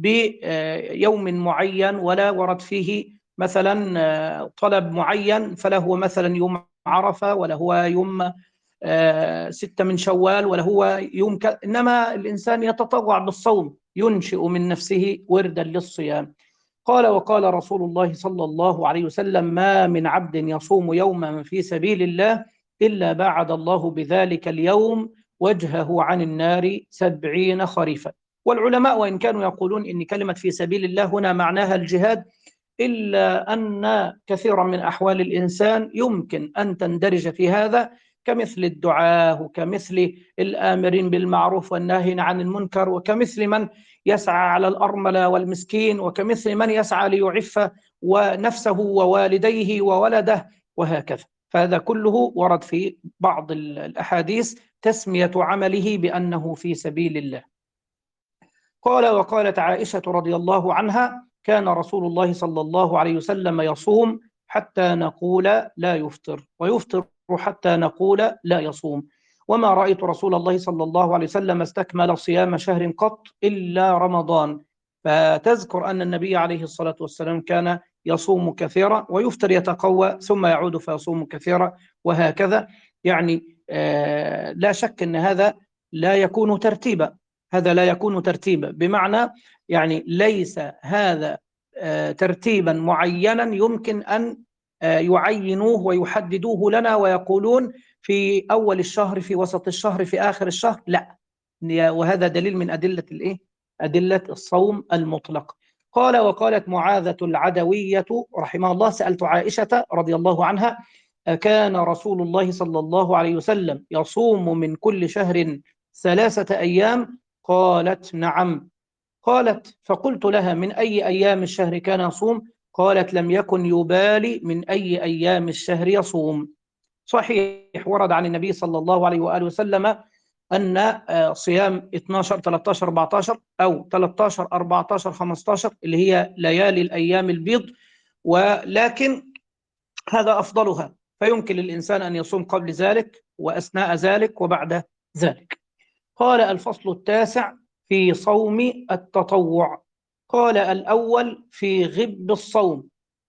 بيوم معين، ولا ورد فيه مثلا طلب معين، فلا هو مثلا يوم عرفة، ولا هو يوم ستة من شوال، ولا هو يوم ك... إنما الإنسان يتطوع بالصوم، ينشئ من نفسه وردا للصيام. قال وقال رسول الله صلى الله عليه وسلم ما من عبد يصوم يوما في سبيل الله إلا باعد الله بذلك اليوم وجهه عن النار سبعين خريفا. والعلماء وإن كانوا يقولون إن كلمة في سبيل الله هنا معناها الجهاد، إلا أن كثيرا من أحوال الإنسان يمكن أن تندرج في هذا، كمثل الدعاة، وكمثل الآمرين بالمعروف والناهين عن المنكر، وكمثل من يسعى على الأرملة والمسكين، وكمثل من يسعى ليعف ونفسه ووالديه وولده، وهكذا. فهذا كله ورد في بعض الأحاديث تسمية عمله بأنه في سبيل الله. قال وقالت عائشة رضي الله عنها كان رسول الله صلى الله عليه وسلم يصوم حتى نقول لا يفطر، ويفطر حتى نقول لا يصوم، وما رأيت رسول الله صلى الله عليه وسلم استكمل صيام شهر قط إلا رمضان. فتذكر أن النبي عليه الصلاة والسلام كان يصوم كثيرا ويفطر يتقوى ثم يعود فيصوم كثيرا، وهكذا. يعني آه لا شك أن هذا لا يكون ترتيبا، هذا لا يكون ترتيبا بمعنى يعني ليس هذا آه ترتيبا معينا يمكن أن آه يعينوه ويحددوه لنا ويقولون في أول الشهر، في وسط الشهر، في آخر الشهر، لا. وهذا دليل من أدلة الإيه؟ أدلة الصوم المطلق. قال وقالت معاذة العدوية رحمها الله سألت عائشة رضي الله عنها كان رسول الله صلى الله عليه وسلم يصوم من كل شهر ثلاثة أيام؟ قالت نعم. قالت فقلت لها من أي أيام الشهر كان يصوم؟ قالت لم يكن يبالي من أي أيام الشهر يصوم. صحيح ورد عن النبي صلى الله عليه وآله وسلم أن صيام اثناشر ثلاثة عشر أربعة عشر أو ثلاثة عشر أربعة عشر خمسة عشر اللي هي ليالي الأيام البيض، ولكن هذا أفضلها، فيمكن للإنسان أن يصوم قبل ذلك وأثناء ذلك وبعد ذلك. قال الفصل التاسع في صوم التطوع. قال الأول في غب الصوم.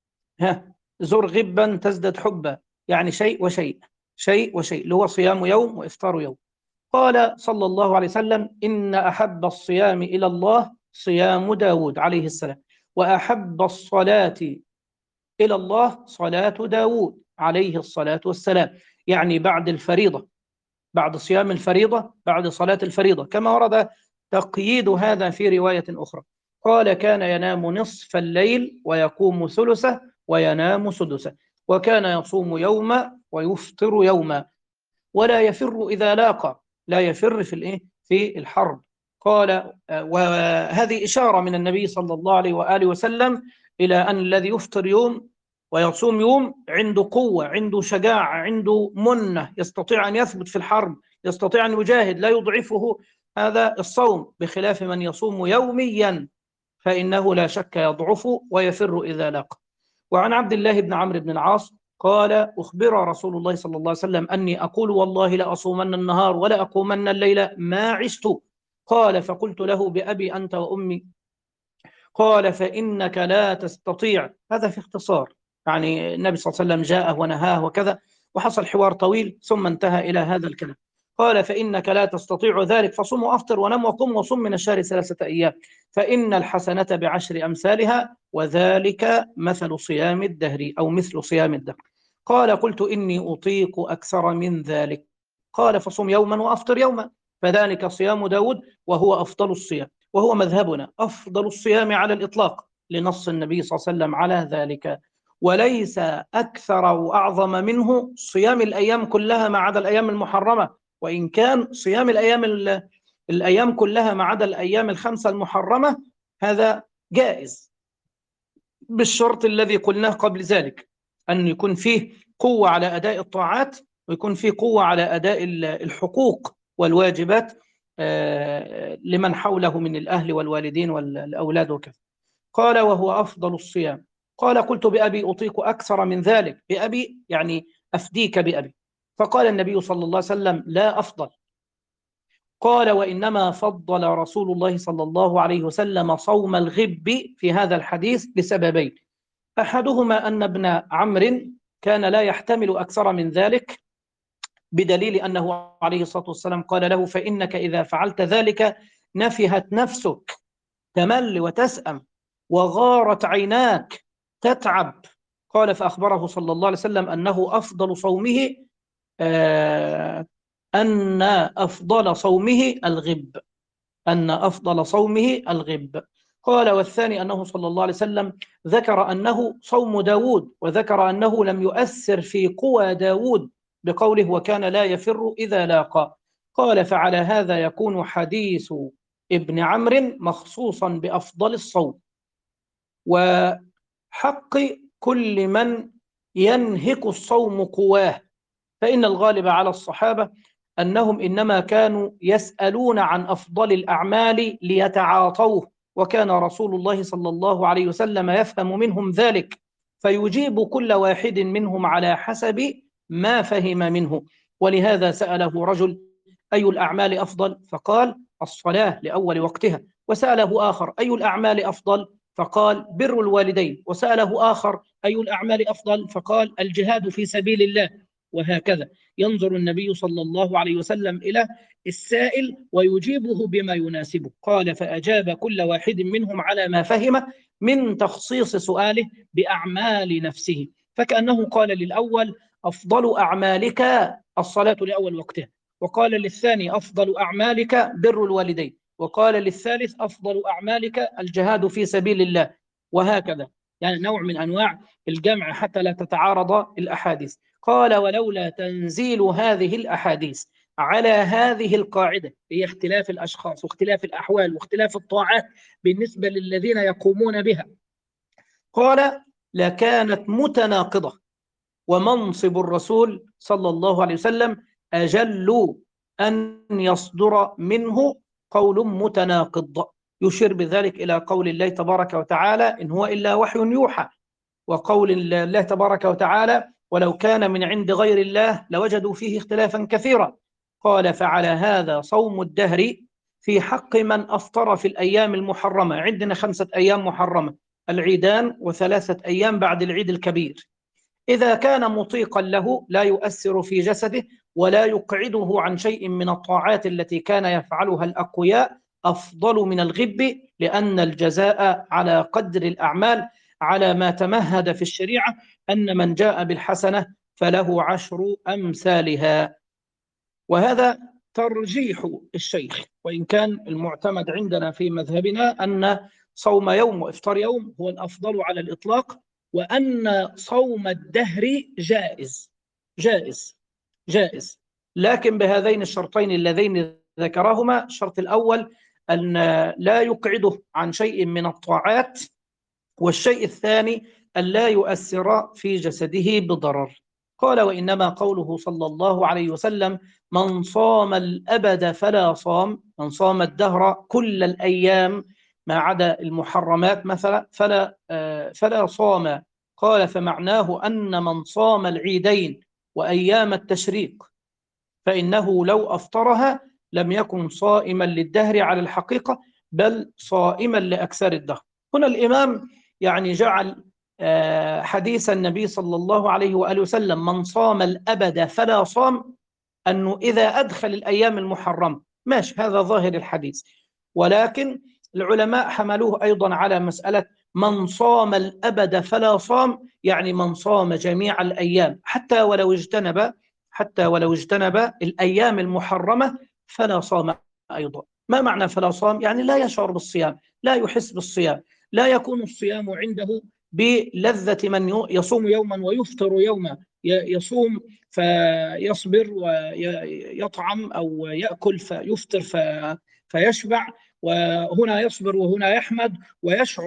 ها زر غبا تزدد حبا، يعني شيء وشيء، شيء وشيء، اللي هو صيام يوم وإفطار يوم. قال صلى الله عليه وسلم إن أحب الصيام إلى الله صيام داود عليه السلام، وأحب الصلاة إلى الله صلاة داود عليه الصلاة والسلام، يعني بعد الفريضة، بعد صيام الفريضة، بعد صلاة الفريضة، كما ورد تقييد هذا في رواية أخرى. قال كان ينام نصف الليل ويقوم ثلثه وينام سدسه، وكان يصوم يوما ويفطر يوما، ولا يفر إذا لاقى، لا يفر في الإيه؟ في الحرب. قال وهذه إشارة من النبي صلى الله عليه وآله وسلم إلى أن الذي يفطر يوم ويصوم يوم عنده قوة، عنده شجاعة، عنده منة، يستطيع أن يثبت في الحرب، يستطيع أن يجاهد، لا يضعفه هذا الصوم، بخلاف من يصوم يوميا فإنه لا شك يضعف ويفر إذا لاقى. وعن عبد الله بن عمرو بن العاص قال أخبر رسول الله صلى الله عليه وسلم أني أقول والله لأصومن النهار ولا أقومن الليل ما عشت. قال فقلت له بأبي أنت وأمي. قال فإنك لا تستطيع. هذا في اختصار، يعني النبي صلى الله عليه وسلم جاءه ونهاه وكذا، وحصل حوار طويل ثم انتهى إلى هذا الكلام. قال فإنك لا تستطيع ذلك فصم وأفطر ونم وقم وصم من الشهر ثلاثة أيام فإن الحسنة بعشر أمثالها وذلك مثل صيام الدهر أو مثل صيام الدهر. قال قلت إني أطيق أكثر من ذلك. قال فصم يوما وأفطر يوما فذلك صيام داود وهو أفضل الصيام، وهو مذهبنا أفضل الصيام على الإطلاق لنص النبي صلى الله عليه وسلم على ذلك، وليس أكثر وأعظم منه صيام الأيام كلها ما عدا الأيام المحرمة، وإن كان صيام الأيام الأيام كلها ما عدا الأيام الخمسة المحرمة هذا جائز، بالشرط الذي قلناه قبل ذلك، أن يكون فيه قوة على أداء الطاعات، ويكون فيه قوة على أداء الحقوق والواجبات لمن حوله من الأهل والوالدين والأولاد وكذا. قال وهو أفضل الصيام. قال قلت بأبي أطيق أكثر من ذلك، بأبي يعني أفديك بأبي. فقال النبي صلى الله عليه وسلم لا أفضل. قال وإنما فضل رسول الله صلى الله عليه وسلم صوم الغب في هذا الحديث لسببين: أحدهما أن ابن عمرو كان لا يحتمل أكثر من ذلك، بدليل أنه عليه الصلاة والسلام قال له فإنك إذا فعلت ذلك نفهت نفسك، تمل وتسأم، وغارت عيناك، تتعب. قال فأخبره صلى الله عليه وسلم أنه أفضل صومه آه أن أفضل صومه الغب، أن أفضل صومه الغب. قال والثاني أنه صلى الله عليه وسلم ذكر أنه صوم داود، وذكر أنه لم يؤثر في قوى داود بقوله وكان لا يفر إذا لاقى. قال فعلى هذا يكون حديث ابن عمرو مخصوصا بأفضل الصوم، وحق كل من ينهك الصوم قواه، فإن الغالب على الصحابة أنهم إنما كانوا يسألون عن أفضل الأعمال ليتعاطوه، وكان رسول الله صلى الله عليه وسلم يفهم منهم ذلك، فيجيب كل واحد منهم على حسب ما فهم منه. ولهذا سأله رجل أي الأعمال أفضل؟ فقال الصلاة لأول وقتها. وسأله آخر أي الأعمال أفضل؟ فقال بر الوالدين. وسأله آخر أي الأعمال أفضل؟ فقال الجهاد في سبيل الله. وهكذا ينظر النبي صلى الله عليه وسلم إلى السائل ويجيبه بما يناسبه. قال فأجاب كل واحد منهم على ما فهم من تخصيص سؤاله بأعمال نفسه، فكأنه قال للأول أفضل أعمالك الصلاة لأول وقتها، وقال للثاني أفضل أعمالك بر الوالدين، وقال للثالث أفضل أعمالك الجهاد في سبيل الله، وهكذا. يعني نوع من أنواع الجمع حتى لا تتعارض الأحاديث. قال ولولا تنزيل هذه الأحاديث على هذه القاعدة، هي اختلاف الأشخاص واختلاف الأحوال واختلاف الطاعات بالنسبة للذين يقومون بها، قال لكانت متناقضة، ومنصب الرسول صلى الله عليه وسلم أجل أن يصدر منه قول متناقض. يشير بذلك إلى قول الله تبارك وتعالى إن هو إلا وحي يوحى، وقول الله تبارك وتعالى ولو كان من عند غير الله لوجدوا فيه اختلافا كثيرا. قال فعلى هذا صوم الدهر في حق من أفطر في الأيام المحرمة. عندنا خمسة أيام محرمة: العيدان وثلاثة أيام بعد العيد الكبير. إذا كان مطيقا له لا يؤثر في جسده ولا يقعده عن شيء من الطاعات التي كان يفعلها الأقوياء، أفضل من الغب، لأن الجزاء على قدر الأعمال، على ما تمهد في الشريعة أن من جاء بالحسنة فله عشر أمثالها. وهذا ترجيح الشيخ، وإن كان المعتمد عندنا في مذهبنا أن صوم يوم وإفطار يوم هو الأفضل على الإطلاق، وأن صوم الدهر جائز جائز جائز لكن بهذين الشرطين اللذين ذكرهما: الشرط الأول أن لا يقعده عن شيء من الطاعات، والشيء الثاني أن لا يؤثر في جسده بضرر. قال وإنما قوله صلى الله عليه وسلم من صام الأبد فلا صام، من صام الدهر كل الأيام ما عدا المحرمات مثلا فلا, فلا صام. قال فمعناه أن من صام العيدين وأيام التشريق فإنه لو أفطرها لم يكن صائما للدهر على الحقيقة، بل صائما لأكثر الدهر. هنا الإمام يعني جعل حديث النبي صلى الله عليه وآله وسلم من صام الأبد فلا صام أنه إذا أدخل الأيام المحرمة ماشي، هذا ظاهر الحديث، ولكن العلماء حملوه أيضا على مسألة من صام الأبد فلا صام، يعني من صام جميع الأيام حتى ولو اجتنب حتى ولو اجتنب الأيام المحرمة فلا صام أيضا. ما معنى فلا صام؟ يعني لا يشعر بالصيام، لا يحس بالصيام، لا يكون الصيام عنده بلذة من يصوم يوما ويفطر يوما، يصوم فيصبر ويطعم أو يأكل فيفطر فيشبع، وهنا يصبر وهنا يحمد ويشعر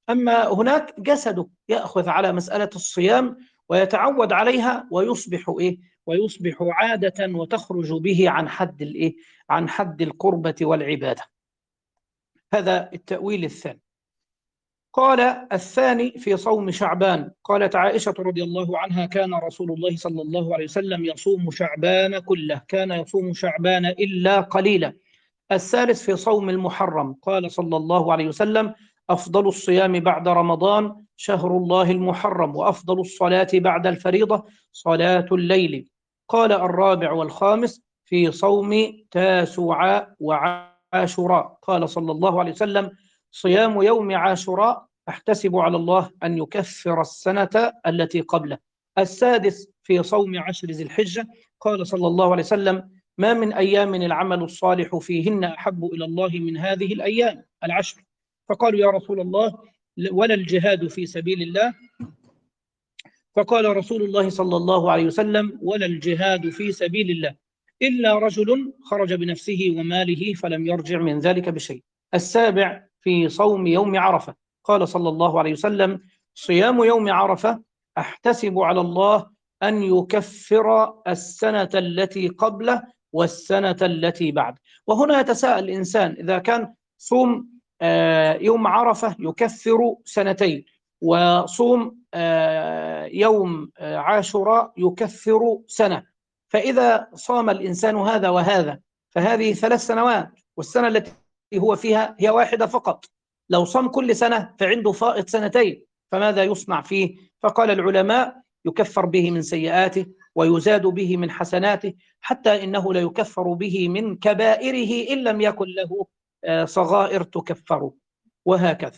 أما هناك جسده يأخذ على مسألة الصيام ويتعود عليها ويصبح إيه؟ ويصبح عادة وتخرج به عن حد الإيه؟ عن حد القربة والعبادة. هذا التأويل الثاني. قال الثاني في صوم شعبان. قالت عائشة رضي الله عنها: كان رسول الله صلى الله عليه وسلم يصوم شعبان كله، كان يصوم شعبان إلا قليلا. الثالث في صوم المحرم. قال صلى الله عليه وسلم: أفضل الصيام بعد رمضان شهر الله المحرم، وأفضل الصلاة بعد الفريضة صلاة الليل. قال الرابع والخامس في صوم تاسوعاء وعاشوراء. قال صلى الله عليه وسلم: صيام يوم عاشوراء أحتسب على الله أن يكفر السنة التي قبله. السادس في صوم عشر ذي الحجة. قال صلى الله عليه وسلم: ما من أيام العمل الصالح فيهن أحب إلى الله من هذه الأيام العشر. فقالوا: يا رسول الله، ولا الجهاد في سبيل الله؟ فقال رسول الله صلى الله عليه وسلم: ولا الجهاد في سبيل الله إلا رجل خرج بنفسه وماله فلم يرجع من ذلك بشيء. السابع في صوم يوم عرفة. قال صلى الله عليه وسلم: صيام يوم عرفة أحتسب على الله أن يكفر السنة التي قبله والسنة التي بعد. وهنا يتساءل الإنسان: إذا كان صوم يوم عرفة يكفر سنتين، وصوم يوم عاشوراء يكفر سنة، فإذا صام الإنسان هذا وهذا فهذه ثلاث سنوات، والسنة التي هو فيها هي واحدة فقط. لو صام كل سنة فعنده فائض سنتين، فماذا يصنع فيه؟ فقال العلماء: يكفر به من سيئاته ويزاد به من حسناته، حتى إنه لا يكفر به من كبائره إن لم يكن له صغائر تكفر، وهكذا.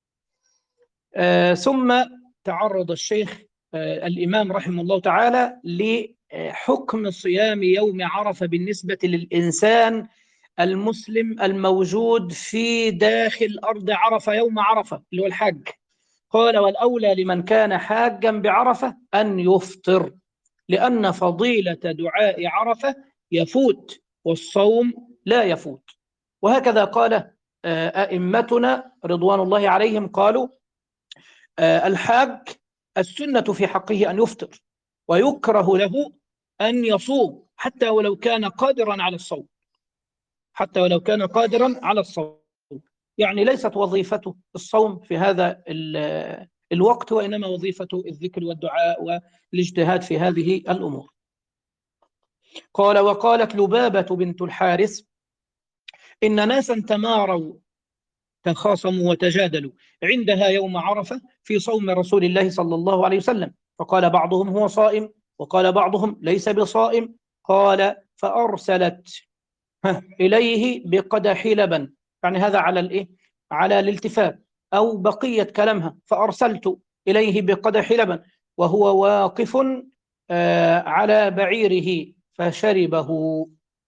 آه ثم تعرض الشيخ آه الإمام رحمه الله تعالى لحكم صيام يوم عرفة بالنسبة للإنسان المسلم الموجود في داخل أرض عرفة يوم عرفة اللي هو الحج. قال: والأولى لمن كان حاجا بعرفة أن يفطر، لأن فضيلة دعاء عرفة يفوت والصوم لا يفوت. وهكذا قال أئمتنا رضوان الله عليهم، قالوا: الحاج السنة في حقه أن يفطر، ويكره له أن يصوم حتى ولو كان قادرا على الصوم، حتى ولو كان قادرا على الصوم. يعني ليست وظيفته الصوم في هذا الوقت، وإنما وظيفته الذكر والدعاء والاجتهاد في هذه الأمور. قال: وقالت لبابة بنت الحارث: إن ناسا تماروا تخاصموا وتجادلوا عندها يوم عرفة في صوم رسول الله صلى الله عليه وسلم، فقال بعضهم: هو صائم، وقال بعضهم: ليس بصائم. قال: فأرسلت إليه بقدح لبن، يعني هذا على الإيه؟ على الالتفات أو بقية كلامها. فأرسلت إليه بقدح لبن وهو واقف على بعيره فشربه.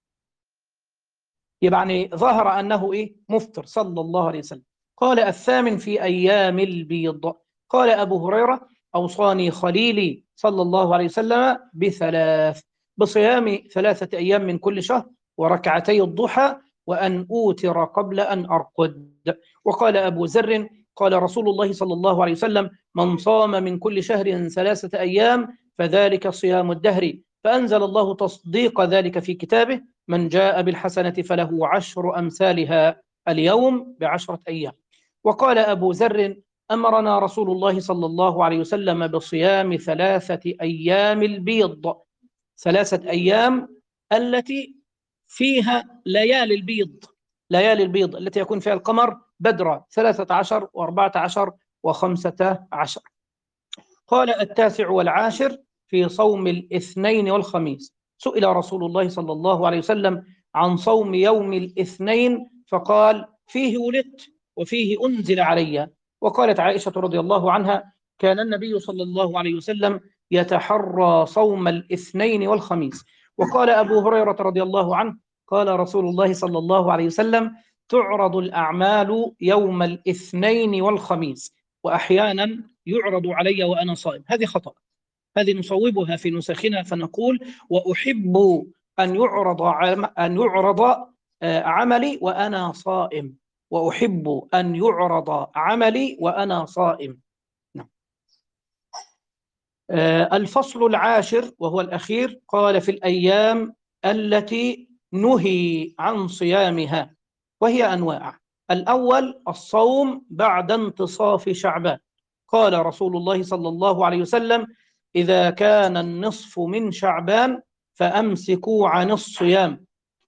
يعني ظهر أنه إيه؟ مفطر صلى الله عليه وسلم. قال الثامن في أيام البيض. قال أبو هريرة: أوصاني خليلي صلى الله عليه وسلم بثلاث: بصيام ثلاثة أيام من كل شهر، وركعتي الضحى، وأن أوتر قبل أن أرقد. وقال أبو ذر: قال رسول الله صلى الله عليه وسلم: من صام من كل شهر ثلاثة أيام فذلك صيام الدهر. فأنزل الله تصديق ذلك في كتابه: من جاء بالحسنة فله عشر أمثالها، اليوم بعشرة أيام. وقال أبو ذر: أمرنا رسول الله صلى الله عليه وسلم بصيام ثلاثة أيام البيض، ثلاثة أيام التي فيها ليالي البيض، ليالي البيض التي يكون فيها القمر بدرا، ثلاثة عشر وأربعة عشر وخمسة عشر. قال التاسع والعاشر في صوم الاثنين والخميس. سئل رسول الله صلى الله عليه وسلم عن صوم يوم الاثنين فقال: فيه ولدت وفيه أنزل علي. وقالت عائشة رضي الله عنها: كان النبي صلى الله عليه وسلم يتحرى صوم الاثنين والخميس. وقال أبو هريرة رضي الله عنه: قال رسول الله صلى الله عليه وسلم: تعرض الأعمال يوم الاثنين والخميس، وأحيانا يعرض علي وأنا صائم. هذه خطأ، هذه نصوبها في نسخنا فنقول: وأحب أن يعرض أن يعرض عملي وأنا صائم، وأحب أن يعرض عملي وأنا صائم. نعم. آه، الفصل العاشر وهو الأخير قال في الأيام التي نهي عن صيامها، وهي أنواع. الأول الصوم بعد انتصاف شعبان. قال رسول الله صلى الله عليه وسلم: إذا كان النصف من شعبان فأمسكوا عن الصيام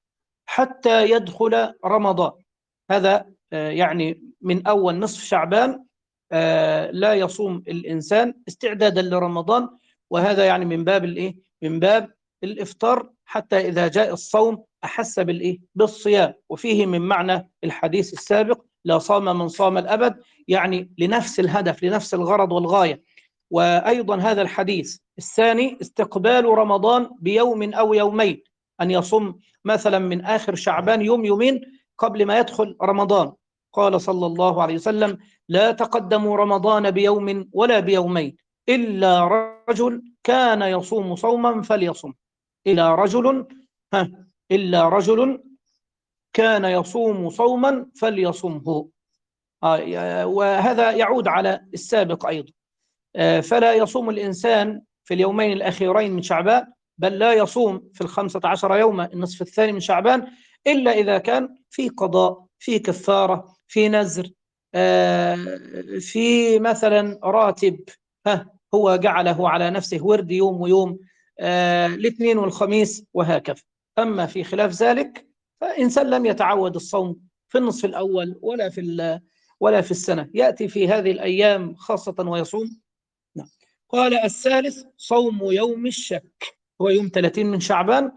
حتى يدخل رمضان. هذا آه، يعني من أول نصف شعبان آه، لا يصوم الإنسان استعدادا لرمضان، وهذا يعني من باب الإيه؟ من باب الإفطار، حتى إذا جاء الصوم أحس بالإيه؟ بالصيام. وفيه من معنى الحديث السابق: لا صام من صام الأبد، يعني لنفس الهدف لنفس الغرض والغاية. وأيضا هذا الحديث الثاني استقبال رمضان بيوم أو يومين، أن يصوم مثلا من آخر شعبان يوم يومين قبل ما يدخل رمضان. قال صلى الله عليه وسلم: لا تقدموا رمضان بيوم ولا بيومين إلا رجل كان يصوم صوما فليصم. إلا رجل ها إلا رجل كان يصوم صوما فليصمه. آه وهذا يعود على السابق أيضا. آه فلا يصوم الإنسان في اليومين الأخيرين من شعبان، بل لا يصوم في الخمسة عشر يوم النصف الثاني من شعبان إلا إذا كان في قضاء، في كفارة، في نذر، آه في مثلا راتب ها هو جعله على نفسه ورد يوم ويوم، آه الاثنين والخميس وهكذا. أما في خلاف ذلك فإنسان لم يتعود الصوم في النصف الأول ولا في ولا في السنة، يأتي في هذه الأيام خاصة ويصوم. نعم. قال الثالث صوم يوم الشك، هو يوم ثلاثين من شعبان.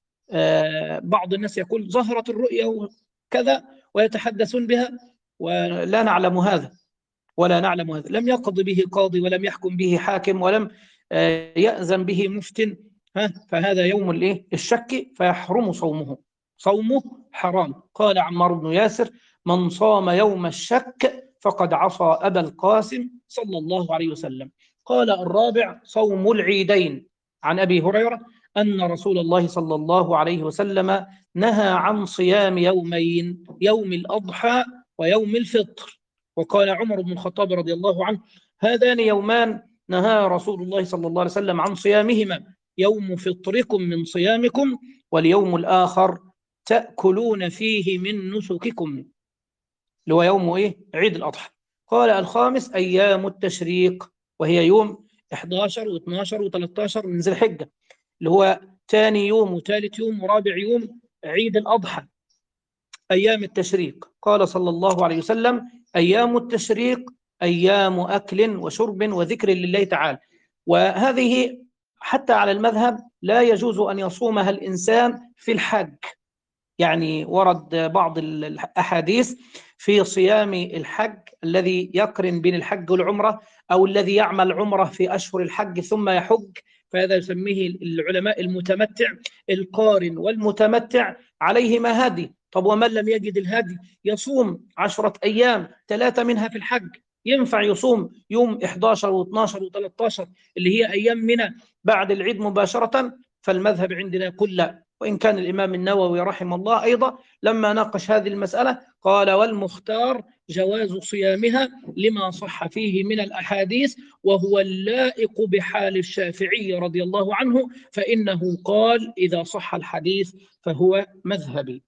آه بعض الناس يقول ظهرت الرؤيا وكذا ويتحدثون بها، ولا نعلم هذا ولا نعلم هذا لم يقض به قاضي ولم يحكم به حاكم ولم آه يأذن به مفتن، ها فهذا يوم الايه الشك فيحرم صومه، صومه حرام. قال عمار بن ياسر: من صام يوم الشك فقد عصى أبا القاسم صلى الله عليه وسلم. قال الرابع صوم العيدين. عن أبي هريرة أن رسول الله صلى الله عليه وسلم نهى عن صيام يومين: يوم الأضحى ويوم الفطر. وقال عمر بن الخطاب رضي الله عنه: هذان يومان نهى رسول الله صلى الله عليه وسلم عن صيامهما: يوم فطركم من صيامكم، واليوم الآخر تأكلون فيه من نسككم، اللي هو يوم إيه؟ عيد الأضحى. قال الخامس أيام التشريق، وهي يوم إحدى عشر و12 و13 من ذي الحجة، اللي هو ثاني يوم وثالث يوم ورابع يوم عيد الأضحى، أيام التشريق. قال صلى الله عليه وسلم: أيام التشريق أيام أكل وشرب وذكر لله تعالى. وهذه حتى على المذهب لا يجوز أن يصومها الإنسان في الحج، يعني ورد بعض الأحاديث في صيام الحج الذي يقرن بين الحج والعمرة، أو الذي يعمل عمرة في أشهر الحج ثم يحج، فهذا يسميه العلماء المتمتع. القارن والمتمتع عليهما هدي. طب ومن لم يجد الهدي يصوم عشرة أيام ثلاثة منها في الحج. ينفع يصوم يوم إحدى عشر و12 و13 اللي هي أيام منى بعد العيد مباشرة؟ فالمذهب عندنا يقول لا. وإن كان الإمام النووي رحمه الله أيضا لما ناقش هذه المسألة قال: والمختار جواز صيامها لما صح فيه من الأحاديث، وهو اللائق بحال الشافعي رضي الله عنه، فإنه قال: إذا صح الحديث فهو مذهبي.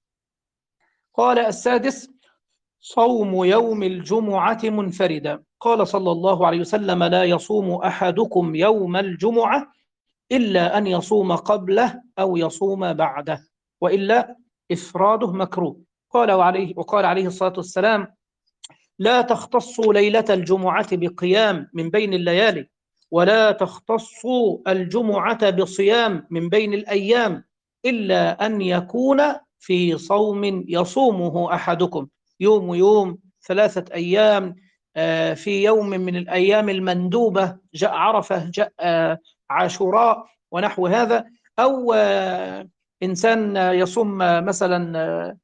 قال السادس صوم يوم الجمعة منفردا. قال صلى الله عليه وسلم: لا يصوم أحدكم يوم الجمعة إلا أن يصوم قبله أو يصوم بعده، وإلا إفراده مكروه. قال وعليه وقال عليه الصلاة والسلام: لا تختصوا ليلة الجمعة بقيام من بين الليالي، ولا تختصوا الجمعة بصيام من بين الأيام، إلا أن يكون في صوم يصومه أحدكم، يوم ويوم ثلاثة أيام في يوم من الأيام المندوبة، جاء عرفة، جاء عاشوراء ونحو هذا، أو إنسان يصوم مثلا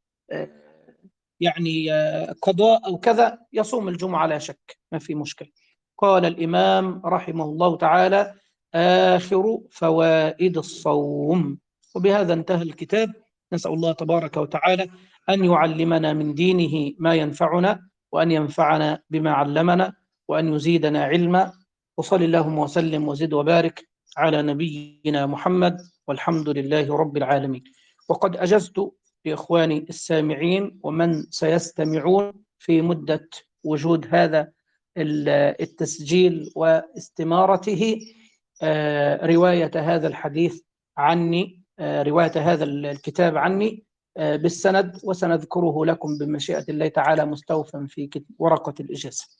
يعني قضاء أو كذا، يصوم الجمعة لا شك ما في مشكلة. قال الإمام رحمه الله تعالى: آخر فوائد الصوم. وبهذا انتهى الكتاب. نسأل الله تبارك وتعالى أن يعلمنا من دينه ما ينفعنا، وأن ينفعنا بما علمنا، وأن يزيدنا علما. وصل اللهم وسلم وزد وبارك على نبينا محمد، والحمد لله رب العالمين. وقد أجزت لإخواني السامعين ومن سيستمعون في مدة وجود هذا التسجيل واستمارته رواية هذا الحديث عني، رواية هذا الكتاب عني بالسند، وسنذكره لكم بمشيئة الله تعالى مستوفا في ورقة الإجازة.